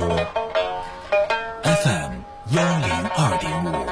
FM 102.5。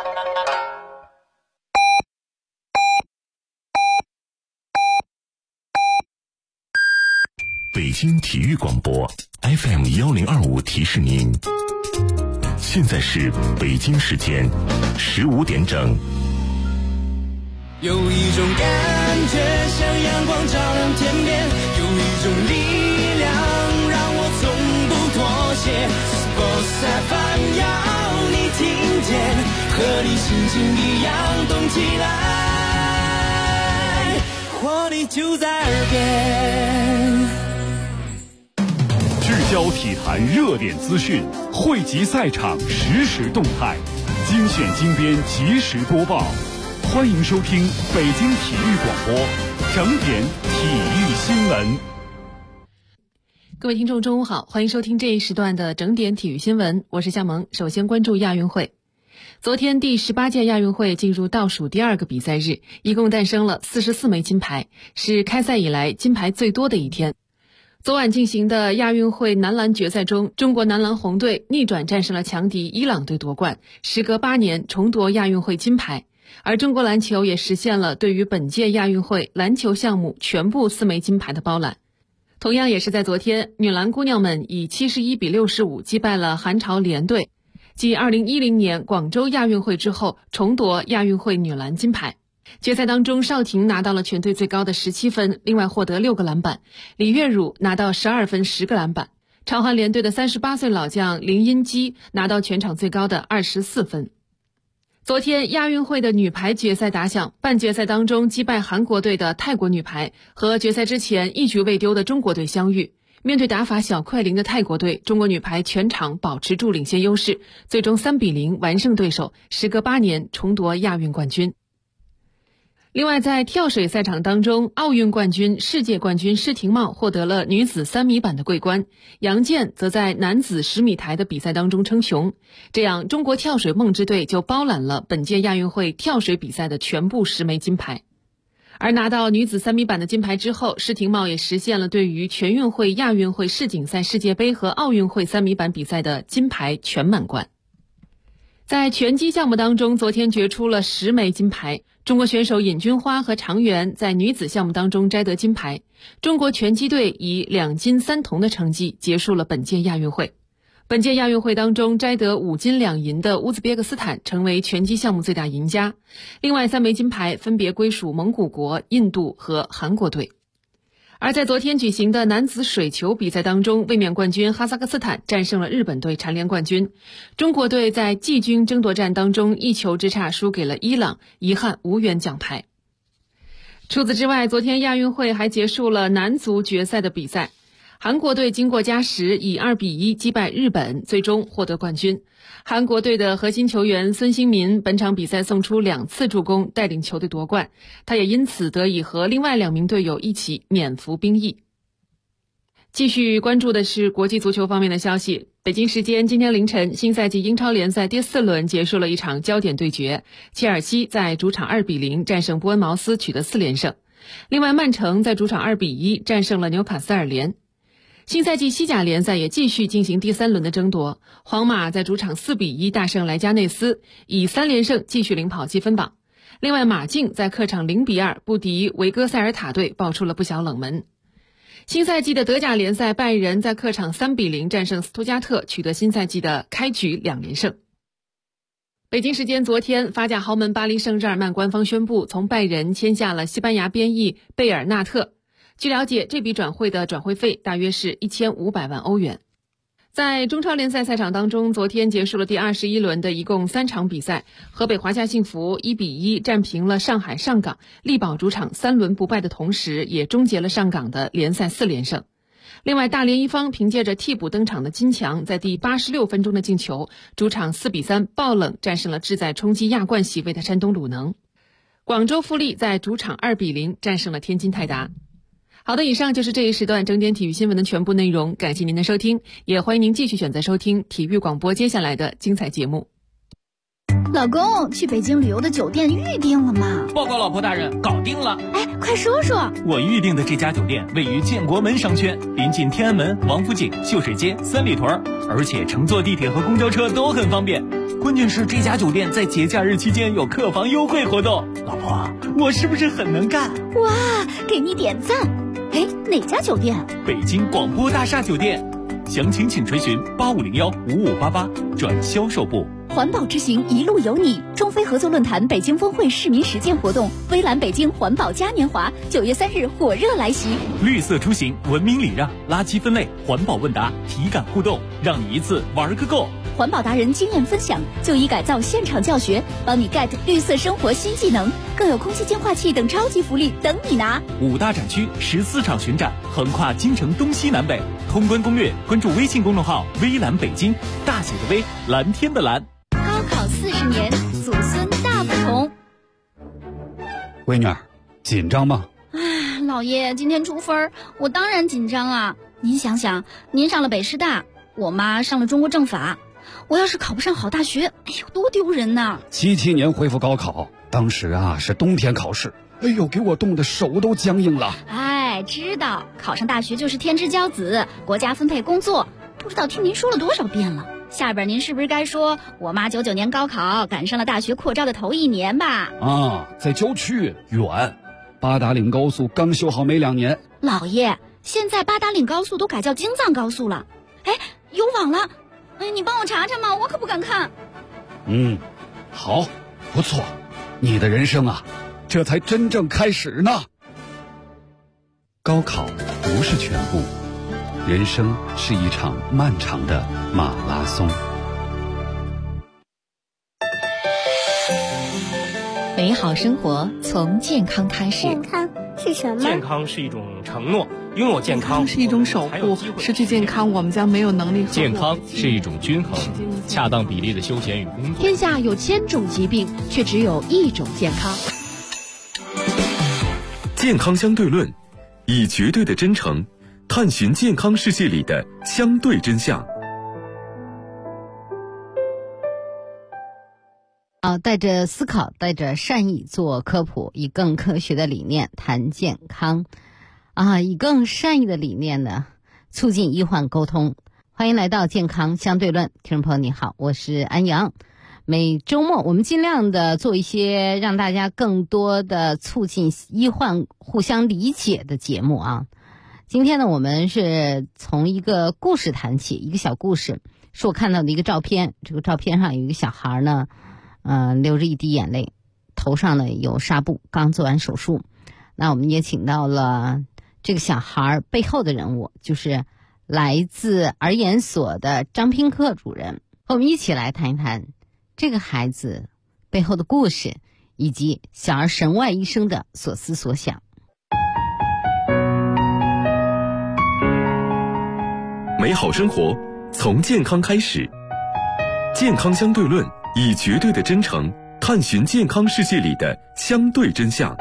北京体育广播 FM 1025提示您，现在是北京时间15点整。 有一种感觉像阳光照亮天边，有一种力量让我从不妥协。Sports FM 要你听见，和你心情一样动起来，活力就在耳边。 聚焦体坛热点资讯，汇集赛场实时动态，精选精编即时播报。欢迎收听北京体育广播整点体育新闻。 各位听众中午好，欢迎收听这一时段的整点体育新闻，我是夏萌。首先关注亚运会。昨天第18届亚运会进入倒数第2个比赛日，一共诞生了44枚金牌，是开赛以来金牌最多的一天。昨晚进行的亚运会男篮决赛中，中国男篮红队逆转战胜了强敌伊朗队夺冠，时隔8年重夺亚运会金牌。而中国篮球也实现了对于本届亚运会篮球项目全部4枚金牌的包揽。同样也是在昨天，女篮姑娘们以71-65击败了韩朝联队，继2010年广州亚运会之后重夺亚运会女篮金牌。决赛当中，邵婷拿到了全队最高的17分，另外获得6个篮板；李月汝拿到12分10个篮板。朝韩联队的38岁老将林茵基拿到全场最高的24分。昨天亚运会的女排决赛打响，半决赛当中击败韩国队的泰国女排和决赛之前一局未丢的中国队相遇。面对打法小快灵的泰国队，中国女排全场保持住领先优势，最终3-0完胜对手，时隔8年重夺亚运冠军。另外在跳水赛场当中，奥运冠军、世界冠军施廷懋获得了女子3米板的桂冠，杨健则在男子10米台的比赛当中称雄。这样中国跳水梦之队就包揽了本届亚运会跳水比赛的全部10枚金牌。而拿到女子3米板的金牌之后，施廷懋也实现了对于全运会、亚运会、世锦赛、世界杯和奥运会3米板比赛的金牌全满贯。在拳击项目当中，昨天决出了10枚金牌，中国选手尹君花和常媛在女子项目当中摘得金牌，中国拳击队以2金3铜的成绩结束了本届亚运会。本届亚运会当中摘得5金2银的乌兹别克斯坦成为拳击项目最大赢家，另外3枚金牌分别归属蒙古国、印度和韩国队。而在昨天举行的男子水球比赛当中，卫冕冠军哈萨克斯坦战胜了日本队蝉联冠军，中国队在季军争夺战当中1球之差输给了伊朗，遗憾无缘奖牌。除此之外，昨天亚运会还结束了男足决赛的比赛，韩国队经过加时以2-1击败日本，最终获得冠军。韩国队的核心球员孙兴民本场比赛送出2次助攻，带领球队夺冠，他也因此得以和另外2名队友一起免服兵役。继续关注的是国际足球方面的消息。北京时间今天凌晨，新赛季英超联赛第4轮结束了一场焦点对决，切尔西在主场2-0战胜波恩茅斯，取得4连胜。另外曼城在主场2-1战胜了纽卡斯尔联。新赛季西甲联赛也继续进行第3轮的争夺，皇马在主场4-1大胜莱加内斯，以3连胜继续领跑积分榜。另外马竞在客场0-2不敌维戈塞尔塔队，爆出了不小冷门。新赛季的德甲联赛，拜仁在客场3-0战胜斯图加特，取得新赛季的开局2连胜。北京时间昨天，法甲豪门巴黎圣日耳曼官方宣布从拜仁签下了西班牙边翼贝尔纳特。据了解，这笔转会的转会费大约是1500万欧元。在中超联赛赛场当中，昨天结束了第21轮的一共3场比赛，河北华夏幸福1-1战平了上海上港，力保主场3轮不败的同时，也终结了上港的联赛4连胜。另外，大连一方凭借着替补登场的金强，在第86分钟的进球，主场4-3爆冷战胜了志在冲击亚冠席位的山东鲁能。广州富力在主场2-0战胜了天津泰达。好的，以上就是这一时段整点体育新闻的全部内容，感谢您的收听，也欢迎您继续选择收听体育广播接下来的精彩节目。 老公，去北京旅游的酒店预定了吗？ 报告老婆大人，搞定了。 哎，快说说。 我预定的这家酒店位于建国门商圈，临近天安门、王府井、秀水街、三里屯， 而且乘坐地铁和公交车都很方便。关键是这家酒店在节假日期间有客房优惠活动。老婆，我是不是很能干？ 哇，给你点赞！哎，哪家酒店？ 北京广播大厦酒店。详情请垂询85015588转销售部。 环保之行一路有你，中非合作论坛北京峰会市民实践活动，微蓝北京环保嘉年华9月3日火热来袭。 绿色出行，文明礼让，垃圾分类，环保问答，体感互动，让你一次玩个够。 环保达人经验分享，就医改造现场教学，帮你 get 绿色生活新技能，更有空气净化器等超级福利等你拿。 5大展区14场巡展，横跨京城东西南北。通关攻略，关注微信公众号微蓝北京，大写的微，蓝天的蓝。 高考40年，祖孙大不同。 闺女儿，紧张吗？ 老爷，今天出分，我当然紧张啊。您想想，您上了北师大，我妈上了中国政法，我要是考不上好大学，哎呦，多丢人呐 ！77年恢复高考，当时啊是冬天考试，哎呦，给我冻得手都僵硬了。 哎，知道考上大学就是天之骄子，国家分配工作，不知道听您说了多少遍了。下边您是不是该说我妈99年高考赶上了大学扩招的头1年吧？ 啊，在郊区远，八达岭高速刚修好没2年。 老爷，现在八达岭高速都改叫京藏高速了，哎，有网了，哎，你帮我查查嘛，我可不敢看。 好，不错，你的人生啊，这才真正开始呢。高考不是全部，人生是一场漫长的马拉松。 美好生活从健康开始。 健康是什么？ 健康是一种承诺，拥有健康是一种守护，失去健康我们将没有能力。 健康是一种均衡，恰当比例的休闲与工作。 天下有1000种疾病，却只有1种健康。 健康相对论，以绝对的真诚探寻健康世界里的相对真相。 带着思考，带着善意做科普，以更科学的理念谈健康，以更善意的理念呢，促进医患沟通。欢迎来到健康相对论，听众朋友你好，我是安阳。每周末我们尽量的做一些让大家更多的促进医患互相理解的节目啊。今天呢，我们是从一个故事谈起，一个小故事，是我看到的一个照片。这个照片上有一个小孩呢，流着一滴眼泪，头上呢有纱布，刚做完手术。那我们也请到了这个小孩背后的人物，就是来自儿研所的张平克主任，和我们一起来谈一谈这个孩子背后的故事，以及小儿神外医生的所思所想。 美好生活从健康开始，健康相对论，以绝对的真诚探寻健康世界里的相对真相。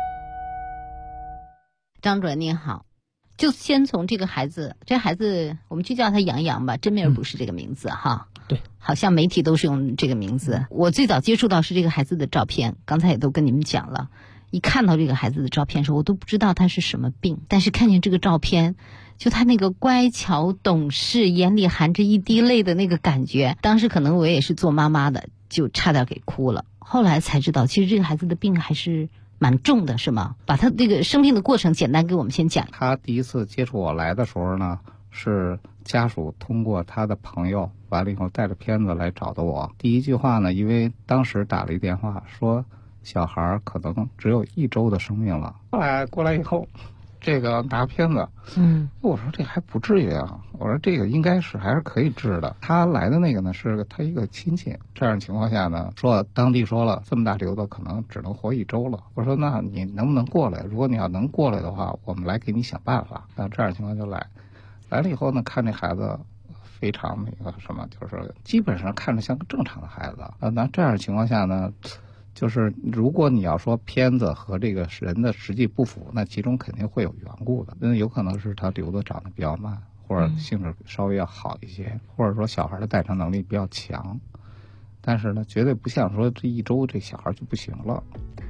张主任您好，就先从这个孩子，这孩子我们就叫他杨洋吧，真名不是这个名字哈。 对， 好像媒体都是用这个名字。我最早接触到是这个孩子的照片，刚才也都跟你们讲了。一看到这个孩子的照片的时候，我都不知道他是什么病，但是看见这个照片，就他那个乖巧懂事，眼里含着一滴泪的那个感觉，当时可能我也是做妈妈的，就差点给哭了。后来才知道，其实这个孩子的病还是蛮重的，是吗？把他这个生病的过程简单给我们先讲。 他第一次接触我来的时候呢，是家属通过他的朋友，完了以后带着片子来找的我。第一句话呢，因为当时打了一电话说小孩可能只有1周的生命了。后来过来以后，这个拿片子，我说这还不至于啊，我说这个应该是还是可以治的。他来的那个呢是他一个亲戚，这样情况下呢，说当地说了这么大瘤子可能只能活1周了。我说那你能不能过来？如果你要能过来的话，我们来给你想办法。那这样情况就来了以后呢，看这孩子非常那个什么，就是基本上看着像个正常的孩子。那这样情况下呢，就是如果你要说片子和这个人的实际不符，那其中肯定会有缘故的。那有可能是他瘤子长得比较慢，或者性质稍微要好一些，或者说小孩的代偿能力比较强。但是呢，绝对不像说这1周这小孩就不行了。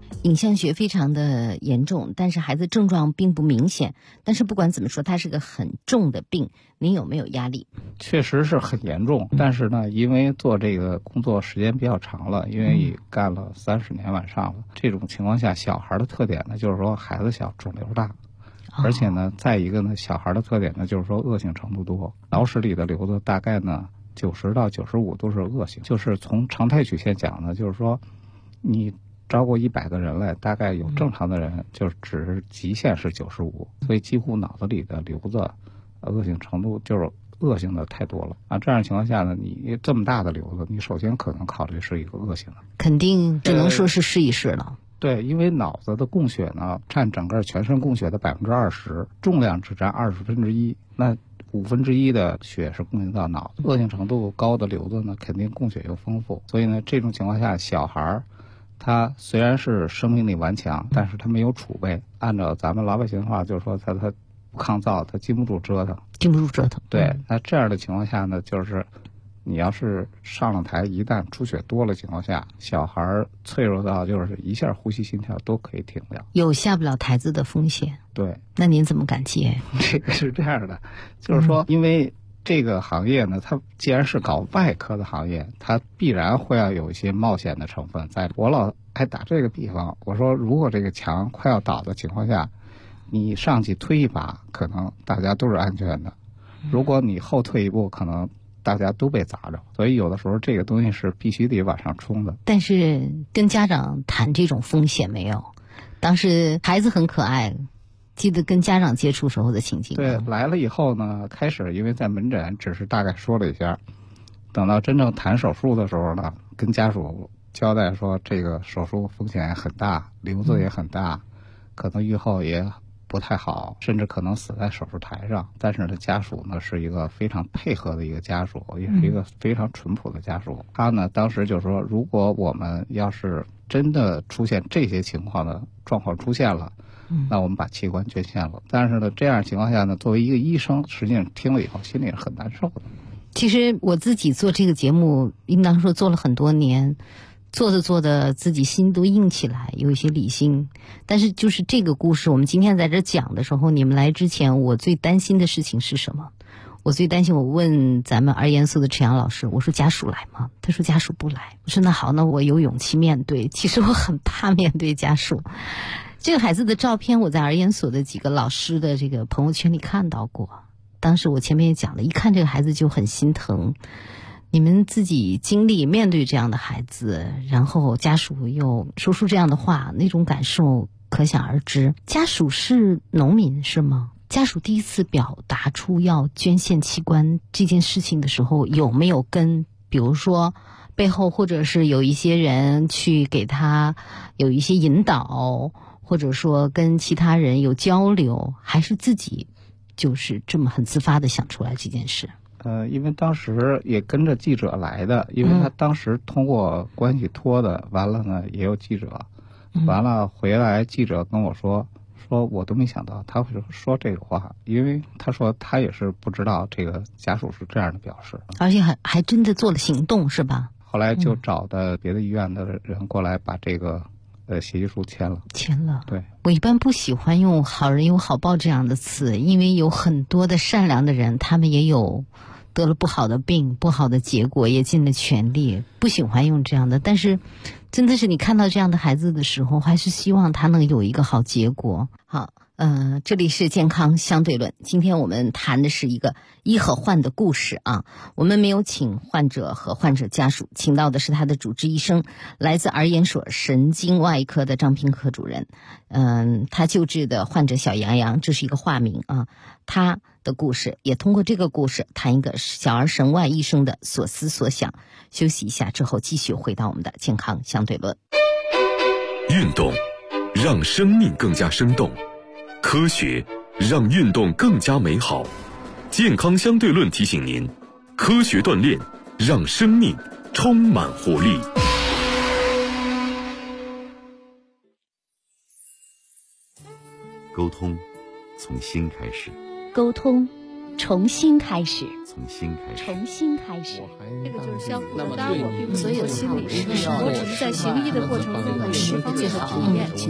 影像学非常的严重，但是孩子症状并不明显。但是不管怎么说，它是个很重的病。您有没有压力？ 确实是很严重，但是呢，因为做这个工作时间比较长了，因为干了30年往上了，这种情况下，小孩的特点呢，就是说孩子小，肿瘤大。而且呢，再一个呢，小孩的特点呢，就是说恶性程度多，脑室里的瘤子大概呢90到95都是恶性，就是从常态曲线讲呢，就是说你招过100个人来，大概有正常的人就只是极限是95，所以几乎脑子里的瘤子恶性程度就是恶性的太多了啊。这样情况下呢，你这么大的瘤子，你首先可能考虑是一个恶性的， 肯定只能说是试一试了。 对，因为脑子的供血呢，占整个全身供血的20%，重量只占1/20，那1/5的血是供应到脑子。恶性程度高的瘤子呢，肯定供血又丰富，所以呢，这种情况下，小孩他虽然是生命力顽强，但是他没有储备。按照咱们老百姓的话，就是说他不抗造，他经不住折腾。对，那这样的情况下呢，就是你要是上了台，一旦出血多了情况下，小孩脆弱到就是一下呼吸心跳都可以停掉， 有下不了台子的风险。 对， 那您怎么敢接？ 这个是这样的，就是说，因为这个行业呢，它既然是搞外科的行业，它必然会要有一些冒险的成分在。我老爱打这个比方，我说如果这个墙快要倒的情况下，你上去推一把，可能大家都是安全的；如果你后退一步，可能大家都被砸着。所以有的时候这个东西是必须得往上冲的。 但是跟家长谈这种风险没有？当时孩子很可爱，记得跟家长接触时候的情景。 对，来了以后呢，开始因为在门诊只是大概说了一下，等到真正谈手术的时候呢，跟家属交代说这个手术风险很大，瘤子也很大，可能预后也不太好，甚至可能死在手术台上。但是呢，家属呢是一个非常配合的一个家属，也是一个非常淳朴的家属。他呢当时就说，如果我们要是真的出现这些情况的状况出现了，那我们把器官捐献了。但是呢，这样情况下呢，作为一个医生，实际上听了以后心里是很难受的。 其实我自己做这个节目，应当说做了很多年，做着自己心都硬起来，有一些理性。但是就是这个故事，我们今天在这讲的时候，你们来之前，我最担心的事情是什么？我最担心，我问咱们儿研所的陈阳老师，我说家属来吗？他说家属不来。我说那好，那我有勇气面对。其实我很怕面对家属。这个孩子的照片，我在儿研所的几个老师的这个朋友圈里看到过。当时我前面也讲了，一看这个孩子就很心疼。你们自己经历面对这样的孩子，然后家属又说出这样的话，那种感受可想而知。家属是农民是吗？家属第一次表达出要捐献器官这件事情的时候，有没有跟比如说背后或者是有一些人去给他有一些引导，或者说跟其他人有交流，还是自己就是这么很自发的想出来这件事？ 因为当时也跟着记者来的，因为他当时通过关系托的，完了呢也有记者，完了回来记者跟我说我都没想到他会说这个话，因为他说他也是不知道这个家属是这样的表示， 而且还真的做了行动是吧？ 后来就找的别的医院的人过来把这个协议书签了。对， 我一般不喜欢用好人有好报这样的词，因为有很多的善良的人，他们也有得了不好的病，不好的结果，也尽了全力，不喜欢用这样的。但是真的是你看到这样的孩子的时候，还是希望他能有一个好结果。好，这里是健康相对论，今天我们谈的是一个医和患的故事啊。我们没有请患者和患者家属，请到的是他的主治医生，来自儿研所神经外科的张平科主任。他救治的患者小杨洋，这是一个化名啊。他的故事也通过这个故事谈一个小儿神外医生的所思所想。休息一下之后，继续回到我们的健康相对论。 运动让生命更加生动，科学让运动更加美好。健康相对论提醒您，科学锻炼让生命充满活力。 沟通从心开始， 沟通重新开始， 重新开始， 重新开始。 这个就是相互的搭伙，并所有心理师我只是在行医的过程中有释放最好体验。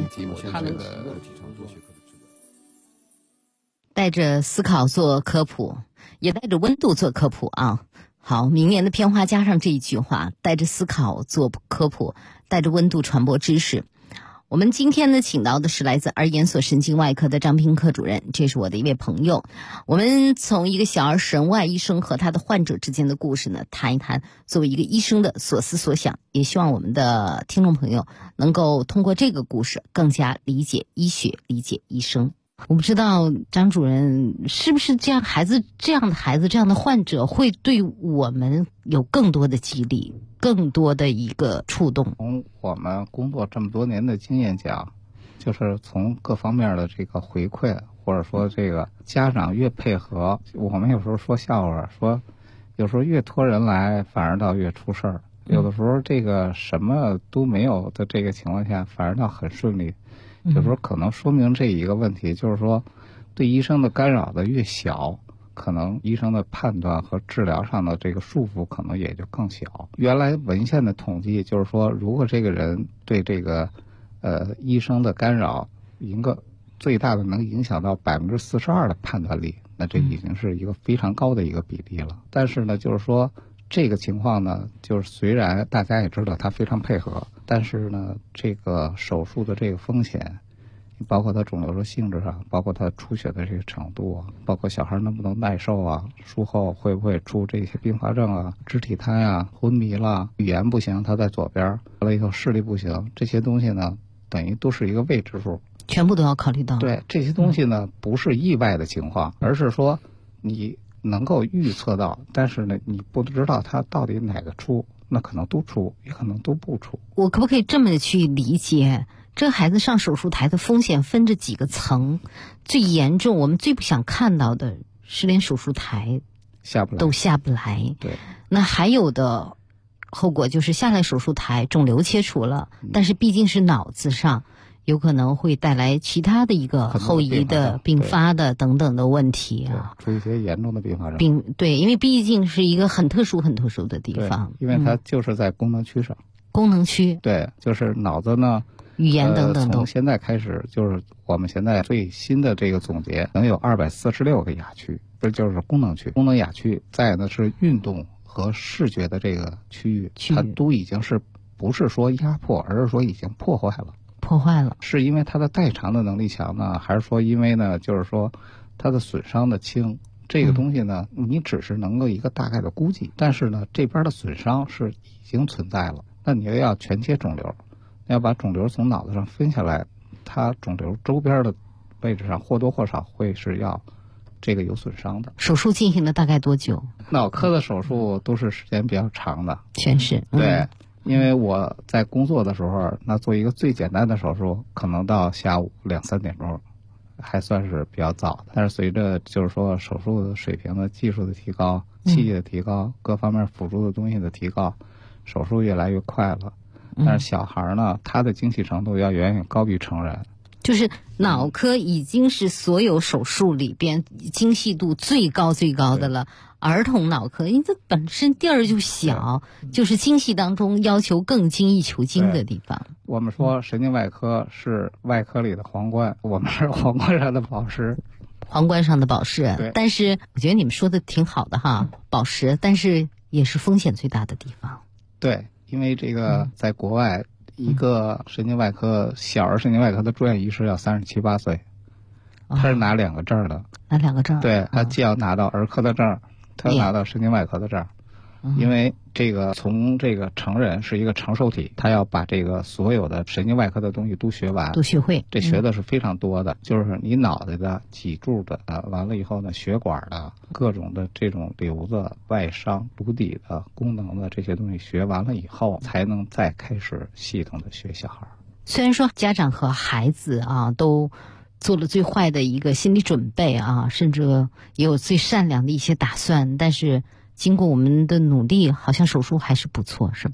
带着思考做科普，也带着温度做科普啊。好，明年的片花加上这一句话，带着思考做科普，带着温度传播知识。我们今天呢，请到的是来自儿研所神经外科的张平科主任，这是我的一位朋友。我们从一个小儿神外医生和他的患者之间的故事呢，谈一谈作为一个医生的所思所想，也希望我们的听众朋友能够通过这个故事更加理解医学，理解医生。我不知道张主任是不是这样的孩子这样的患者会对我们有更多的激励，更多的一个触动。 从我们工作这么多年的经验讲，就是从各方面的这个回馈，或者说这个家长越配合，我们有时候说笑话，说有时候越拖人来反而倒越出事儿，有的时候这个什么都没有的这个情况下反而倒很顺利。有时候可能说明这一个问题，就是说对医生的干扰的越小，可能医生的判断和治疗上的这个束缚可能也就更小。原来文献的统计就是说，如果这个人对这个医生的干扰一个最大的能影响到42%的判断力，那这已经是一个非常高的一个比例了。但是呢，就是说这个情况呢，就是虽然大家也知道他非常配合，但是呢，这个手术的这个风险，包括他肿瘤的性质上，包括他出血的这个程度啊，包括小孩能不能耐受啊，术后会不会出这些并发症啊，肢体瘫啊，昏迷了，语言不行，他在左边，完了以后视力不行，这些东西呢，等于都是一个未知数， 全部都要考虑到。 对，这些东西呢，不是意外的情况，而是说你能够预测到，但是呢，你不知道它到底哪个出，那可能都出，也可能都不出。 我可不可以这么去理解？这个孩子上手术台的风险分着几个层，最严重，我们最不想看到的是连手术台都下不来。 对， 那还有的后果就是下来手术台，肿瘤切除了，但是毕竟是脑子上。有可能会带来其他的一个后遗的并发的等等的问题啊， 出一些严重的并发症。 对，因为毕竟是一个很特殊的地方， 因为它就是在功能区上。 功能区。 对，就是脑子呢， 语言等等从现在开始，就是我们现在最新的这个总结，能有246个亚区，这就是功能区、功能亚区。再呢是运动和视觉的这个区域，它都已经是不是说压迫，而是说已经破坏了。是因为它的代偿的能力强呢，还是说因为呢，就是说它的损伤的轻？这个东西呢，你只是能够一个大概的估计，但是呢，这边的损伤是已经存在了。那你要全切肿瘤，要把肿瘤从脑子上分下来，它肿瘤周边的位置上或多或少会是要这个有损伤的。 手术进行了大概多久？ 脑科的手术都是时间比较长的， 全是对。因为我在工作的时候，那做一个最简单的手术，可能到下午2、3点钟，还算是比较早的。但是随着就是说手术的水平的技术的提高、器械的提高、各方面辅助的东西的提高，手术越来越快了。但是小孩呢，他的精细程度要远远高于成人。 就是脑科已经是所有手术里边精细度最高的了。儿童脑科，因为它本身地儿就小，就是精细当中要求更精益求精的地方。 我们说神经外科是外科里的皇冠，我们是皇冠上的宝石。 皇冠上的宝石，但是我觉得你们说的挺好的哈，宝石，但是也是风险最大的地方。 对，因为这个在国外，一个神经外科小儿神经外科的住院医师要37、8岁，他是拿2个证的。 拿2个证？ 对，他既要拿到儿科的证，他要拿到神经外科的证。因为这个从这个成人是一个成受体，他要把这个所有的神经外科的东西都学完， 都学会。 这学的是非常多的，就是你脑袋的、脊柱的，完了以后呢，血管的各种的这种瘤子、外伤、颅底的功能的这些东西学完了以后，才能再开始系统的学小孩。 虽然说家长和孩子啊都做了最坏的一个心理准备啊，甚至也有最善良的一些打算，但是经过我们的努力，好像手术还是不错，是吧？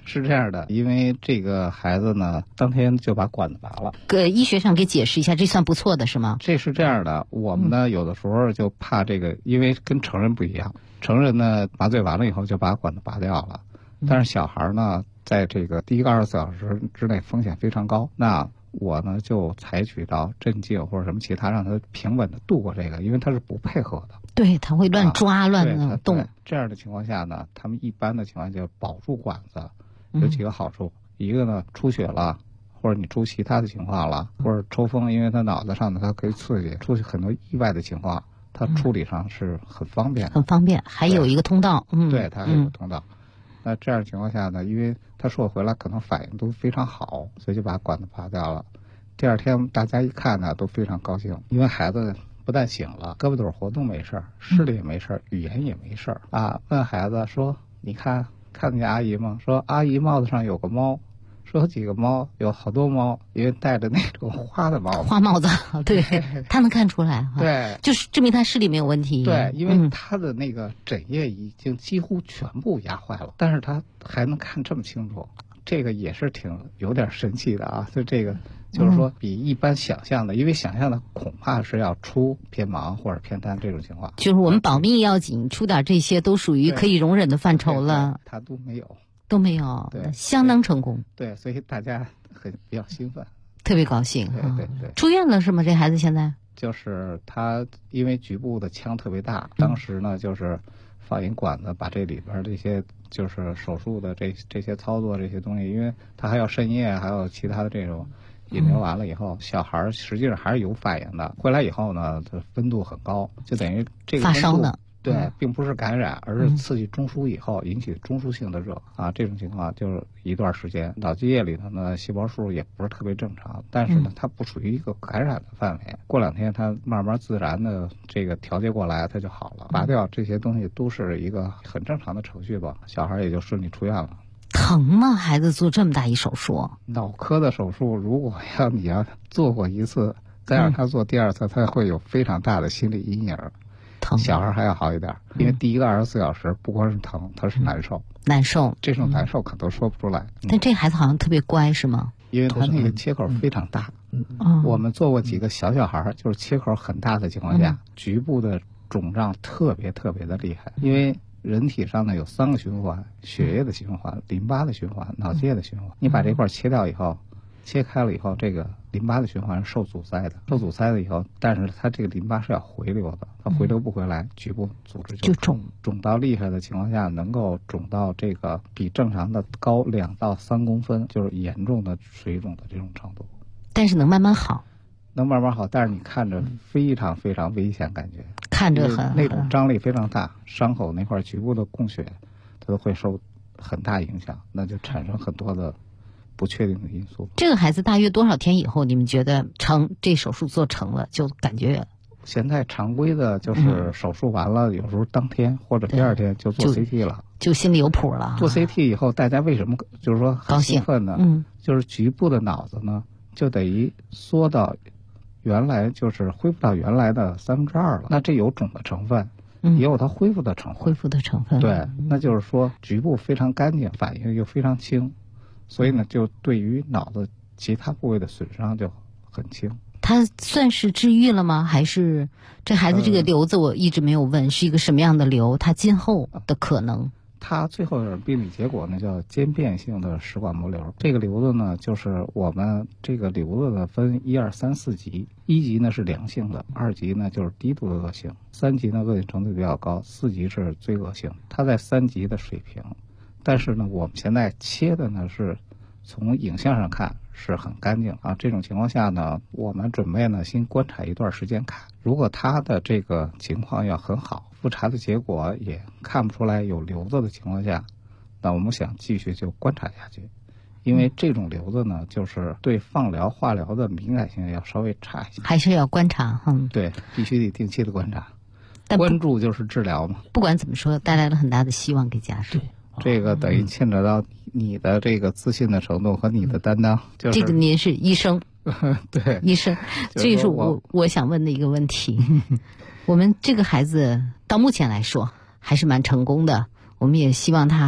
是这样的，因为这个孩子呢，当天就把管子拔了。 医学上给解释一下，这算不错的是吗？ 这是这样的，我们呢有的时候就怕这个，因为跟成人不一样，成人呢麻醉完了以后就把管子拔掉了，但是小孩呢，在这个第一个24小时之内风险非常高。那我呢就采取到镇静或者什么其他，让他平稳的度过这个，因为他是不配合的。 对，他会乱抓、乱动。 这样的情况下呢，他们一般的情况下就保住管子，有几个好处。一个呢，出血了，或者你出其他的情况了，或者抽风，因为他脑子上呢，它可以刺激，出去很多意外的情况，它处理上是很方便的。 很方便，还有一个通道。 对，它还有个通道。那这样的情况下呢，因为他说我回来可能反应都非常好，所以就把管子拔掉了。第二天大家一看呢，都非常高兴，因为孩子不但醒了，胳膊腿活动没事，视力也没事，语言也没事啊。问孩子说：“你看见阿姨吗？”说：“阿姨帽子上有个猫。”说有几个猫，有好多猫，因为戴着那种花的帽子， 花帽子，对，他能看出来， 对， 就是证明他视力没有问题。 对，因为他的那个枕叶已经几乎全部压坏了，但是他还能看这么清楚，这个也是有点神奇的啊。所以这个就是说比一般想象的，因为想象的恐怕是要出偏盲或者偏瘫这种情况， 就是我们保命要紧，出点这些都属于可以容忍的范畴了， 他都没有。 都没有， 对， 相当成功。 对，所以大家比较兴奋， 特别高兴。 对。 出院了是吗？这孩子现在就是他因为局部的腔特别大，当时呢就是放一管子把这里边这些就是手术的这些操作这些东西，因为他还要渗液，还有其他的这种引流完了以后，小孩实际上还是有反应的。回来以后呢，他温度很高，就等于这个发烧呢。 对，并不是感染，而是刺激中枢以后引起中枢性的热啊。这种情况就是一段时间，脑积液里头呢细胞数也不是特别正常，但是呢它不属于一个感染的范围。过2天它慢慢自然的这个调节过来，它就好了。拔掉这些东西都是一个很正常的程序吧，小孩也就顺利出院了。 疼吗？孩子做这么大一手术？ 脑科的手术，如果你要做过一次，再让他做第2次，他会有非常大的心理阴影。小孩还要好一点，因为第一个24小时不光是疼，他是难受。这种难受可都说不出来。 但这孩子好像特别乖，是吗？ 因为他那个切口非常大。我们做过几个小孩，就是切口很大的情况下，局部的肿胀特别的厉害。因为人体上呢有3个循环：血液的循环、淋巴的循环、脑积液的循环。你把这块切掉以后，切开了以后，这个淋巴的循环受阻塞了以后，但是它这个淋巴是要回流的，它回流不回来，局部组织就肿到厉害的情况下，能够肿到这个比正常的高2到3公分，就是严重的水肿的这种程度。 但是能慢慢好， 但是你看着非常危险，感觉看着很那种张力非常大，伤口那块局部的供血，它都会受很大影响，那就产生很多的不确定的因素。 这个孩子大约多少天以后，你们觉得这手术做成了，就感觉？ 现在常规的就是手术完了，有时候当天或者第2天就做 CT 了， 就心里有谱了。 做 CT 以后，大家为什么就是说很兴奋呢？就是局部的脑子呢，就等于缩到原来就是恢复到原来的2/3了。那这有肿的成分，也有它恢复的成分。对，那就是说局部非常干净，反应又非常轻。所以呢，就对于脑子其他部位的损伤就很轻。 他算是治愈了吗？还是这孩子这个瘤子我一直没有问，是一个什么样的瘤？他今后的可能？ 他最后的病理结果呢叫间变性的食管膜瘤。这个瘤子呢，就是我们这个瘤子呢分1、2、3、4级，1级呢是良性的，2级呢就是低度的恶性，3级呢恶性程度比较高，4级是最恶性。它在3级的水平。但是呢，我们现在切的呢是从影像上看是很干净啊。这种情况下呢，我们准备呢先观察一段时间看，如果他的这个情况要很好，复查的结果也看不出来有瘤子的情况下，那我们想继续就观察下去。因为这种瘤子呢，就是对放疗、化疗的敏感性要稍微差一些， 还是要观察。 对，必须得定期的观察。关注就是治疗嘛。 不管怎么说，带来了很大的希望给家属。 这个等于牵扯到你的这个自信的程度和你的担当。 这个您是医生， 对， 医生，这是我想问的一个问题。我们这个孩子到目前来说还是蛮成功的，我们也希望他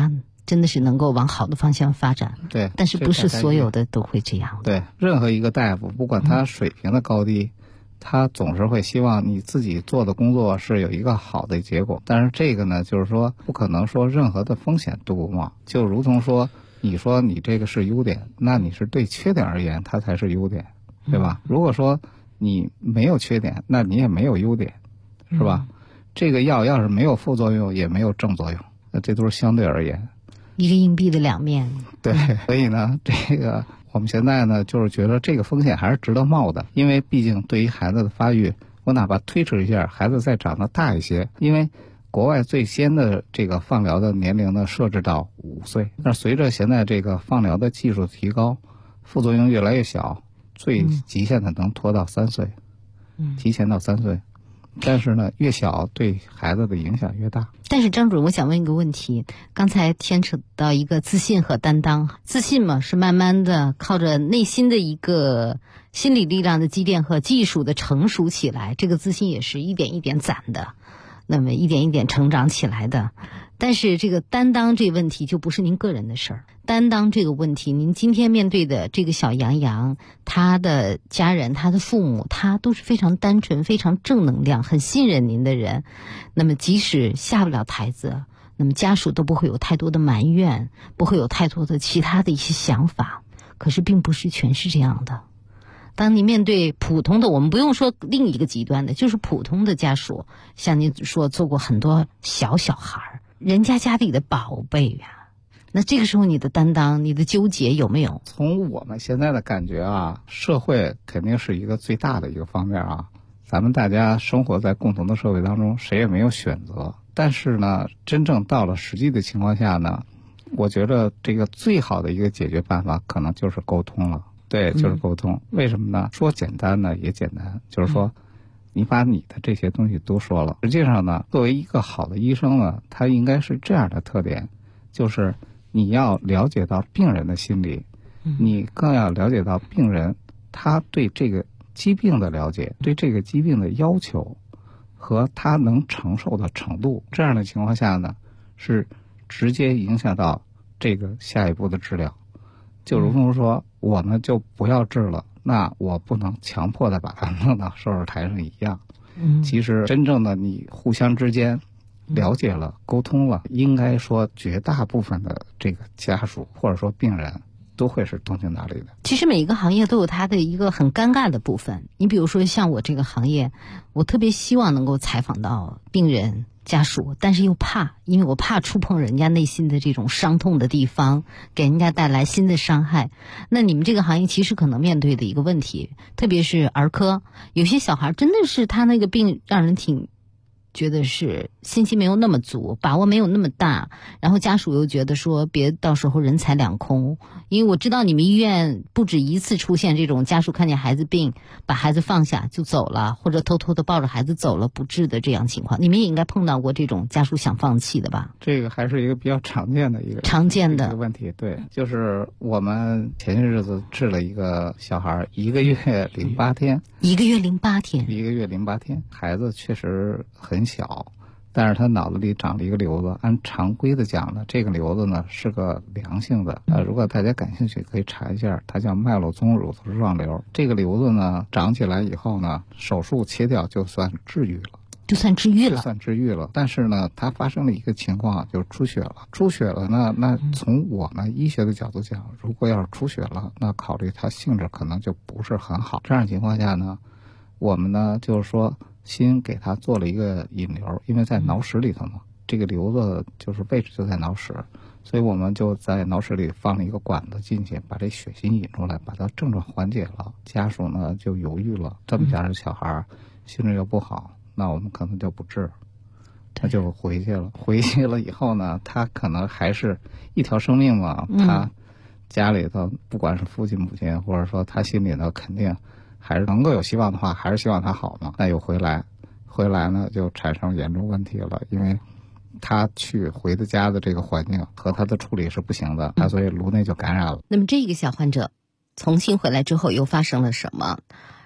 真的是能够往好的方向发展。 对， 但是不是所有的都会这样。 对，任何一个大夫，不管他水平的高低，他总是会希望你自己做的工作是有一个好的结果。但是这个呢，就是说不可能说任何的风险都不冒，就如同说你说你这个是优点，那你是对缺点而言它才是优点，对吧？如果说你没有缺点，那你也没有优点，是吧？这个药要是没有副作用也没有正作用，那这都是相对而言， 一个硬币的两面。 对，所以呢，这个我们现在呢，就是觉得这个风险还是值得冒的，因为毕竟对于孩子的发育，我哪怕推迟一下，孩子再长得大一些，因为国外最先的这个放疗的年龄呢设置到5岁，但随着现在这个放疗的技术提高，副作用越来越小，最极限的能拖到3岁，提前到3岁。但是呢，越小对孩子的影响越大。 但是张主任，我想问一个问题，刚才牵扯到一个自信和担当。自信嘛，是慢慢的靠着内心的一个心理力量的积淀和技术的成熟起来，这个自信也是一点一点攒的，那么一点一点成长起来的。但是这个担当这个问题就不是您个人的事儿，担当这个问题，您今天面对的这个小杨洋，他的家人、他的父母，他都是非常单纯、非常正能量、很信任您的人。那么即使下不了台子，那么家属都不会有太多的埋怨，不会有太多的其他的一些想法。可是并不是全是这样的。当你面对普通的，我们不用说另一个极端的，就是普通的家属，像您说做过很多小孩，人家家里的宝贝呀，那这个时候你的担当、你的纠结有没有？ 从我们现在的感觉啊，社会肯定是一个最大的一个方面啊。咱们大家生活在共同的社会当中，谁也没有选择。但是呢，真正到了实际的情况下呢，我觉得这个最好的一个解决办法可能就是沟通了。对，就是沟通。为什么呢？说简单呢也简单，就是说你把你的这些东西都说了。实际上呢，作为一个好的医生呢，他应该是这样的特点，就是你要了解到病人的心理，你更要了解到病人他对这个疾病的了解，对这个疾病的要求和他能承受的程度。这样的情况下呢，是直接影响到这个下一步的治疗。就如同说我呢就不要治了，那我不能强迫的把它弄到手术台上一样。其实真正的你互相之间了解了、沟通了，应该说绝大部分的这个家属或者说病人都会是通情达理的。 其实每一个行业都有它的一个很尴尬的部分。你比如说像我这个行业，我特别希望能够采访到病人家属，但是又怕，因为我怕触碰人家内心的这种伤痛的地方，给人家带来新的伤害。那你们这个行业其实可能面对的一个问题，特别是儿科，有些小孩真的是他那个病让人挺觉得是信心没有那么足，把握没有那么大，然后家属又觉得说别到时候人财两空。因为我知道你们医院不止一次出现这种家属看见孩子病把孩子放下就走了，或者偷偷的抱着孩子走了不治的这样情况，你们也应该碰到过这种家属想放弃的吧？ 这个还是一个比较常见的一个问题。对，就是我们前些日子治了一个小孩，1个月08天 ，1个月08天 ，1个月08天，孩子确实很小，但是他脑子里长了一个瘤子。按常规的讲呢，这个瘤子呢是个良性的，如果大家感兴趣可以查一下，它叫脉络宗乳头状瘤。这个瘤子呢长起来以后呢，手术切掉就算治愈了。但是呢，它发生了一个情况，就是出血了呢。那从我们医学的角度讲，如果要是出血了，那考虑它性质可能就不是很好。这样情况下呢，我们呢就是说先给他做了一个引流，因为在脑室里头嘛，这个瘤子就是位置就在脑室，所以我们就在脑室里放了一个管子进去，把这血芯引出来，把它症状缓解了。家属呢就犹豫了，这么点的小孩心智又不好，那我们可能就不治，他就回去了。回去了以后呢，他可能还是一条生命嘛，他家里头不管是父亲母亲，或者说他心里头肯定还是能够有希望的话，还是希望他好嘛。那又回来呢，就产生严重问题了，因为他回的家的这个环境和他的处理是不行的，他所以颅内就感染了。 那么这个小患者重新回来之后又发生了什么？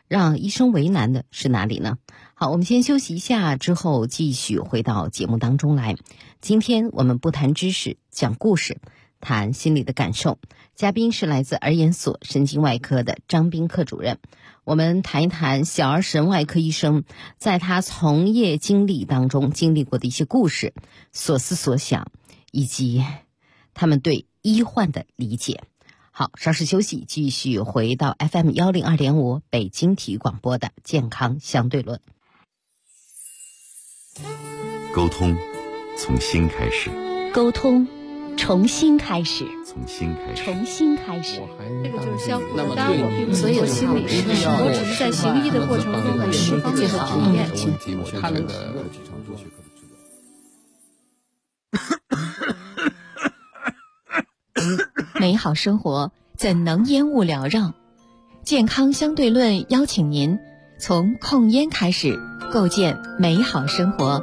让医生为难的是哪里呢？好，我们先休息一下，之后继续回到节目当中来。今天我们不谈知识，讲故事，谈心理的感受。嘉宾是来自儿研所神经外科的张斌科主任。我们谈一谈小儿神外科医生在他从业经历当中经历过的一些故事、所思所想，以及他们对医患的理解。好，稍事休息，继续回到 FM 102.5北京体育广播的健康相对论。 沟通从心开始， 沟通重新开始， 从心开始， 重新开始。 这个就是相互的，当然我并不是做心理医生，我只是在行医的过程中的释放最好体验。 他们的美好生活怎能烟雾缭绕？健康相对论邀请您从控烟开始，构建美好生活。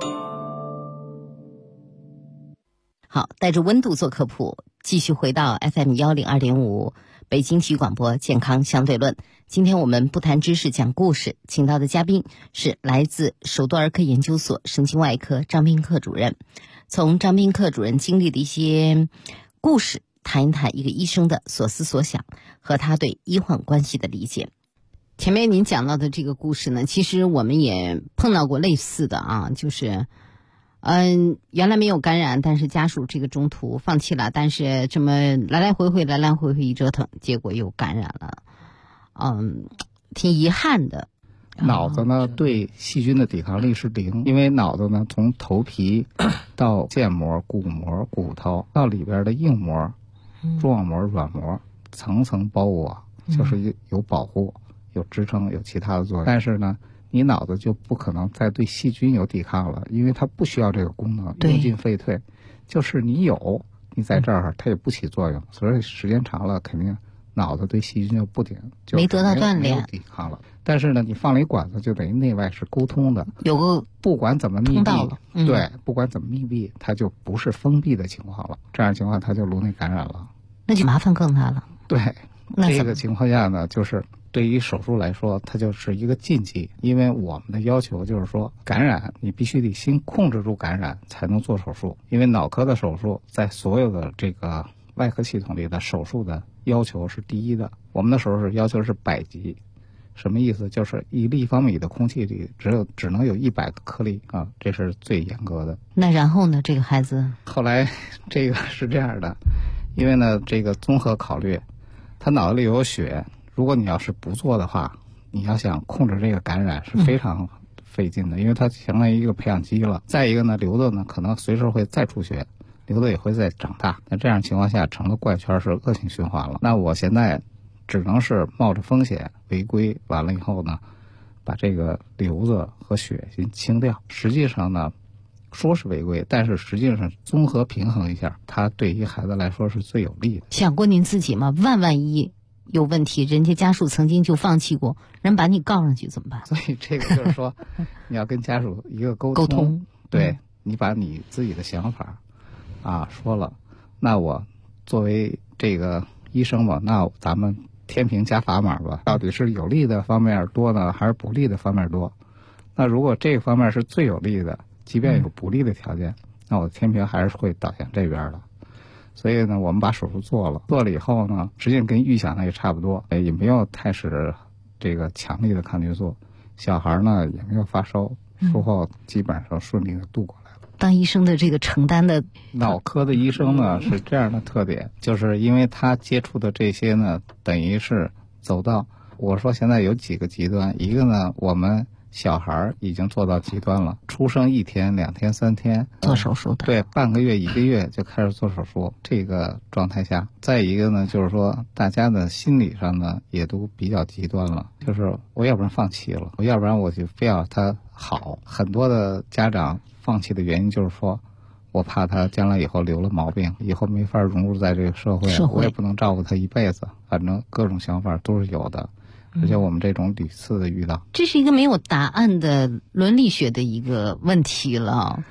好，带着温度做科普，继续回到 FM 102.5北京体育广播健康相对论。今天我们不谈知识，讲故事，请到的嘉宾是来自首都儿科研究所神经外科张斌科主任。从张斌科主任经历的一些故事，谈一谈一个医生的所思所想和他对医患关系的理解。前面您讲到的这个故事呢，其实我们也碰到过类似的啊，就是原来没有感染，但是家属这个中途放弃了，但是这么来来回回一折腾，结果又感染了，挺遗憾的。 脑子呢对细菌的抵抗力是0，因为脑子呢从头皮到腱膜、骨膜、骨头到里边的硬膜、蛛网膜、软膜，层层包裹，就是有保护、有支撑、有其他的作用。但是呢，你脑子就不可能再对细菌有抵抗了，因为它不需要这个功能，用进废退。就是你有，你在这儿它也不起作用，所以时间长了，肯定脑子对细菌就不顶，就没得到锻炼， 没有抵抗了。但是呢，你放了一管子，就等于内外是沟通的， 有个不管怎么密闭， 对， 不管怎么密闭，它就不是封闭的情况了。这样情况，它就颅内感染了， 那就麻烦更大了。 对，这个情况下呢，就是对于手术来说，它就是一个禁忌，因为我们的要求就是说，感染你必须得先控制住感染，才能做手术。因为脑科的手术在所有的这个外科系统里的手术的要求是第一的，我们的手术要求是100级。什么意思？就是1立方米的空气里只能有100个颗粒啊，这是最严格的。 那然后呢？这个孩子后来这个是这样的，因为呢这个综合考虑，他脑子里有血，如果你要是不做的话，你要想控制这个感染是非常费劲的，因为它相当于一个培养基了。再一个呢，瘤子呢可能随时会再出血，瘤子也会再长大，那这样情况下成了怪圈，是恶性循环了。那我现在只能是冒着风险违规，完了以后呢，把这个瘤子和血先清掉。实际上呢，说是违规，但是实际上综合平衡一下，它对于孩子来说是最有利的。 想过您自己吗？万一有问题，人家家属曾经就放弃过，人把你告上去怎么办？ 所以这个就是说，你要跟家属一个沟通，对，你把你自己的想法说了，那我作为这个医生吧，那咱们天平加砝码吧，到底是有利的方面多呢，还是不利的方面多？那如果这个方面是最有利的，即便有不利的条件，那我的天平还是会导向这边的。所以呢，我们把手术做了以后呢，实际上跟预想的也差不多，也没有太使这个强力的抗菌素，小孩呢也没有发烧，术后基本上顺利的度过来了。 当医生的这个承担的， 脑科的医生呢是这样的特点，就是因为他接触的这些呢，等于是走到，我说现在有几个极端，一个呢，我们小孩已经做到极端了，出生1天、2天、3天做手术的， 对，半个月、1个月就开始做手术，这个状态下，再一个呢，就是说大家的心理上呢也都比较极端了，就是我要不然放弃了，我要不然我就非要他好。很多的家长放弃的原因就是说，我怕他将来以后留了毛病，以后没法融入在这个社会，我也不能照顾他一辈子，反正各种想法都是有的。而且我们这种屡次的遇到， 这是一个没有答案的伦理学的一个问题了。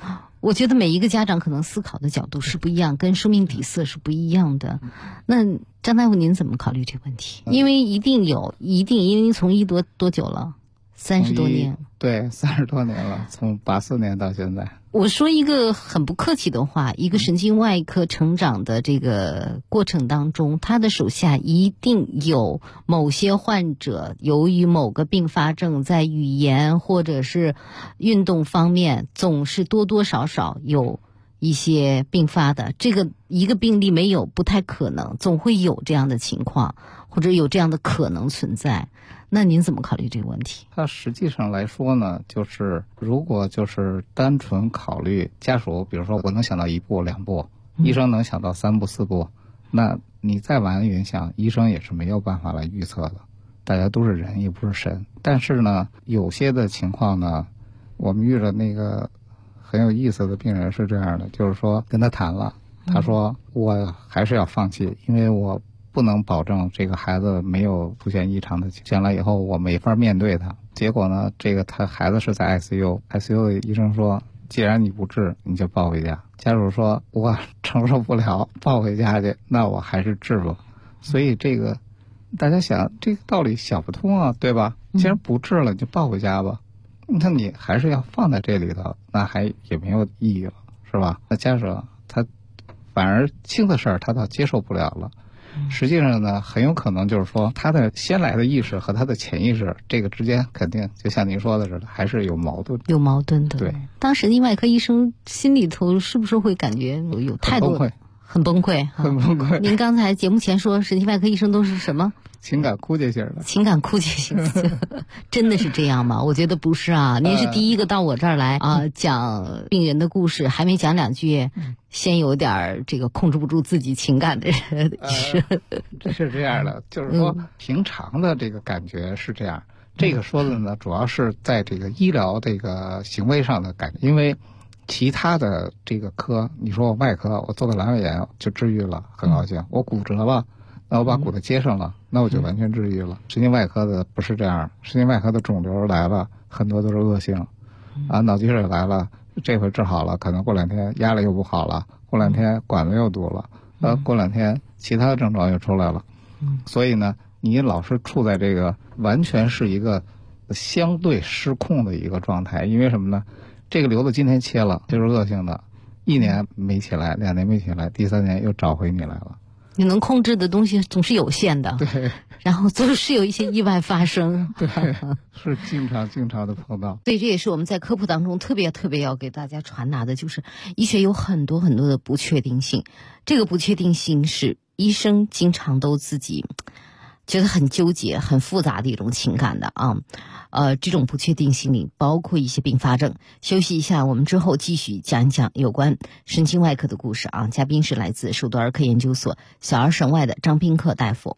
我觉得每一个家长可能思考的角度是不一样，跟生命底色是不一样的。那张大夫您怎么考虑这个问题？因为一定因为从医多久了？30多年。 对，30多年了，从84年到现在。 我说一个很不客气的话，一个神经外科成长的这个过程当中，他的手下一定有某些患者由于某个并发症，在语言或者是运动方面总是多多少少有一些并发的。这个一个病例没有不太可能，总会有这样的情况，或者有这样的可能存在。那您怎么考虑这个问题？ 它实际上来说呢，就是如果就是单纯考虑家属，比如说我能想到1步2步，医生能想到3步4步，那你再往远想，医生也是没有办法来预测的。大家都是人，也不是神。但是呢，有些的情况呢，我们遇着那个很有意思的病人是这样的，就是说跟他谈了，他说我还是要放弃，因为我不能保证这个孩子没有出现异常的情况，将来以后我没法面对他。结果呢，这个他孩子是在 ICU 的医生说，既然你不治，你就抱回家。家属说我承受不了抱回家去，那我还是治吧。所以这个大家想这个道理想不通啊，对吧？既然不治了，你就抱回家吧。那你还是要放在这里头，那还也没有意义了，是吧？那家属他反而轻的事儿他倒接受不了了。实际上呢，很有可能就是说他的先来的意识和他的潜意识这个之间肯定就像您说的似的，还是有矛盾的。对， 当神经外科医生心里头是不是会感觉有太多很崩溃？您刚才节目前说神经外科医生都是什么？ 情感枯竭型的。 情感枯竭型的真的是这样吗？我觉得不是啊。您是第一个到我这儿来讲病人的故事，还没讲2句，先有点这个控制不住自己情感的人。 是这样的，就是说平常的这个感觉是这样。这个说的呢，主要是在这个医疗这个行为上的感觉，因为其他的这个科，你说我外科，我做个阑尾炎就治愈了，很高兴。我骨折了，那我把骨头接上了，那我就完全治愈了。神经外科的不是这样，神经外科的肿瘤来了，很多都是恶性，脑积水来了，这回治好了，可能过2天压力又不好了，过2天管子又堵了，过2天其他的症状又出来了。所以呢，你老是处在这个完全是一个相对失控的一个状态。因为什么呢？这个瘤子今天切了就是恶性的，1年没起来，2年没起来，第3年又找回你来了。 你能控制的东西总是有限的， 对， 然后总是有一些意外发生， 对，是经常的碰到。 所以这也是我们在科普当中特别要给大家传达的，就是医学有很多的不确定性，这个不确定性是医生经常都自己觉得很纠结、很复杂的一种情感的啊。这种不确定性里包括一些并发症。休息一下，我们之后继续讲一讲有关神经外科的故事啊。嘉宾是来自首都儿科研究所小儿神外的张宾克大夫。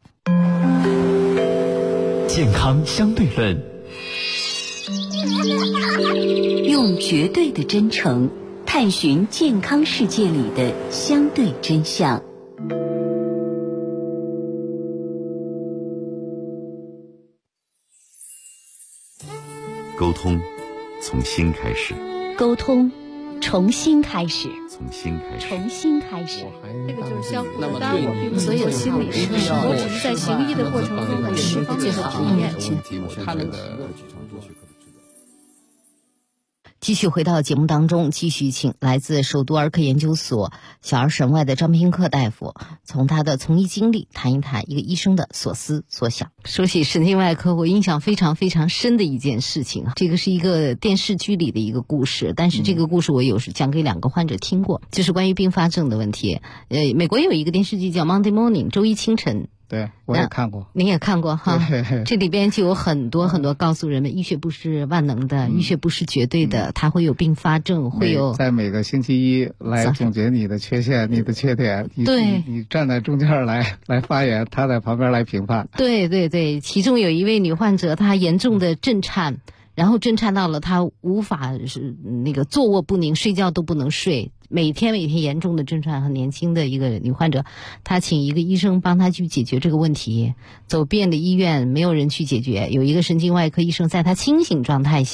健康相对论， 用绝对的真诚探寻健康世界里的相对真相。 沟通从心开始， 沟通重新开始， 从心开始， 重新开始。 这个就是相互的搭伙，所有心理师，我只是在行医的过程中的释放最好体验。 继续回到节目当中，继续请来自首都儿科研究所小儿神外的张宾克大夫，从他的从医经历谈一谈一个医生的所思所想。说起神经外科，我印象非常深的一件事情，这个是一个电视剧里的一个故事，但是这个故事我有时讲给2个患者听过，就是关于并发症的问题。美国有一个电视剧叫 Monday Morning 周一清晨。 对，我也看过。 您也看过哈？这里边就有很多告诉人们，医学不是万能的，医学不是绝对的，它会有并发症，会有在每个星期一来总结你的缺陷、你的缺点。 对， 你站在中间来发言，他在旁边来评判。 对，其中有一位女患者，她严重的震颤。然后震颤到了她无法坐卧不宁，睡觉都不能睡，每天严重的震颤。很年轻的一个女患者，她请一个医生帮她去解决这个问题，走遍了医院没有人去解决，有一个神经外科医生在她清醒状态下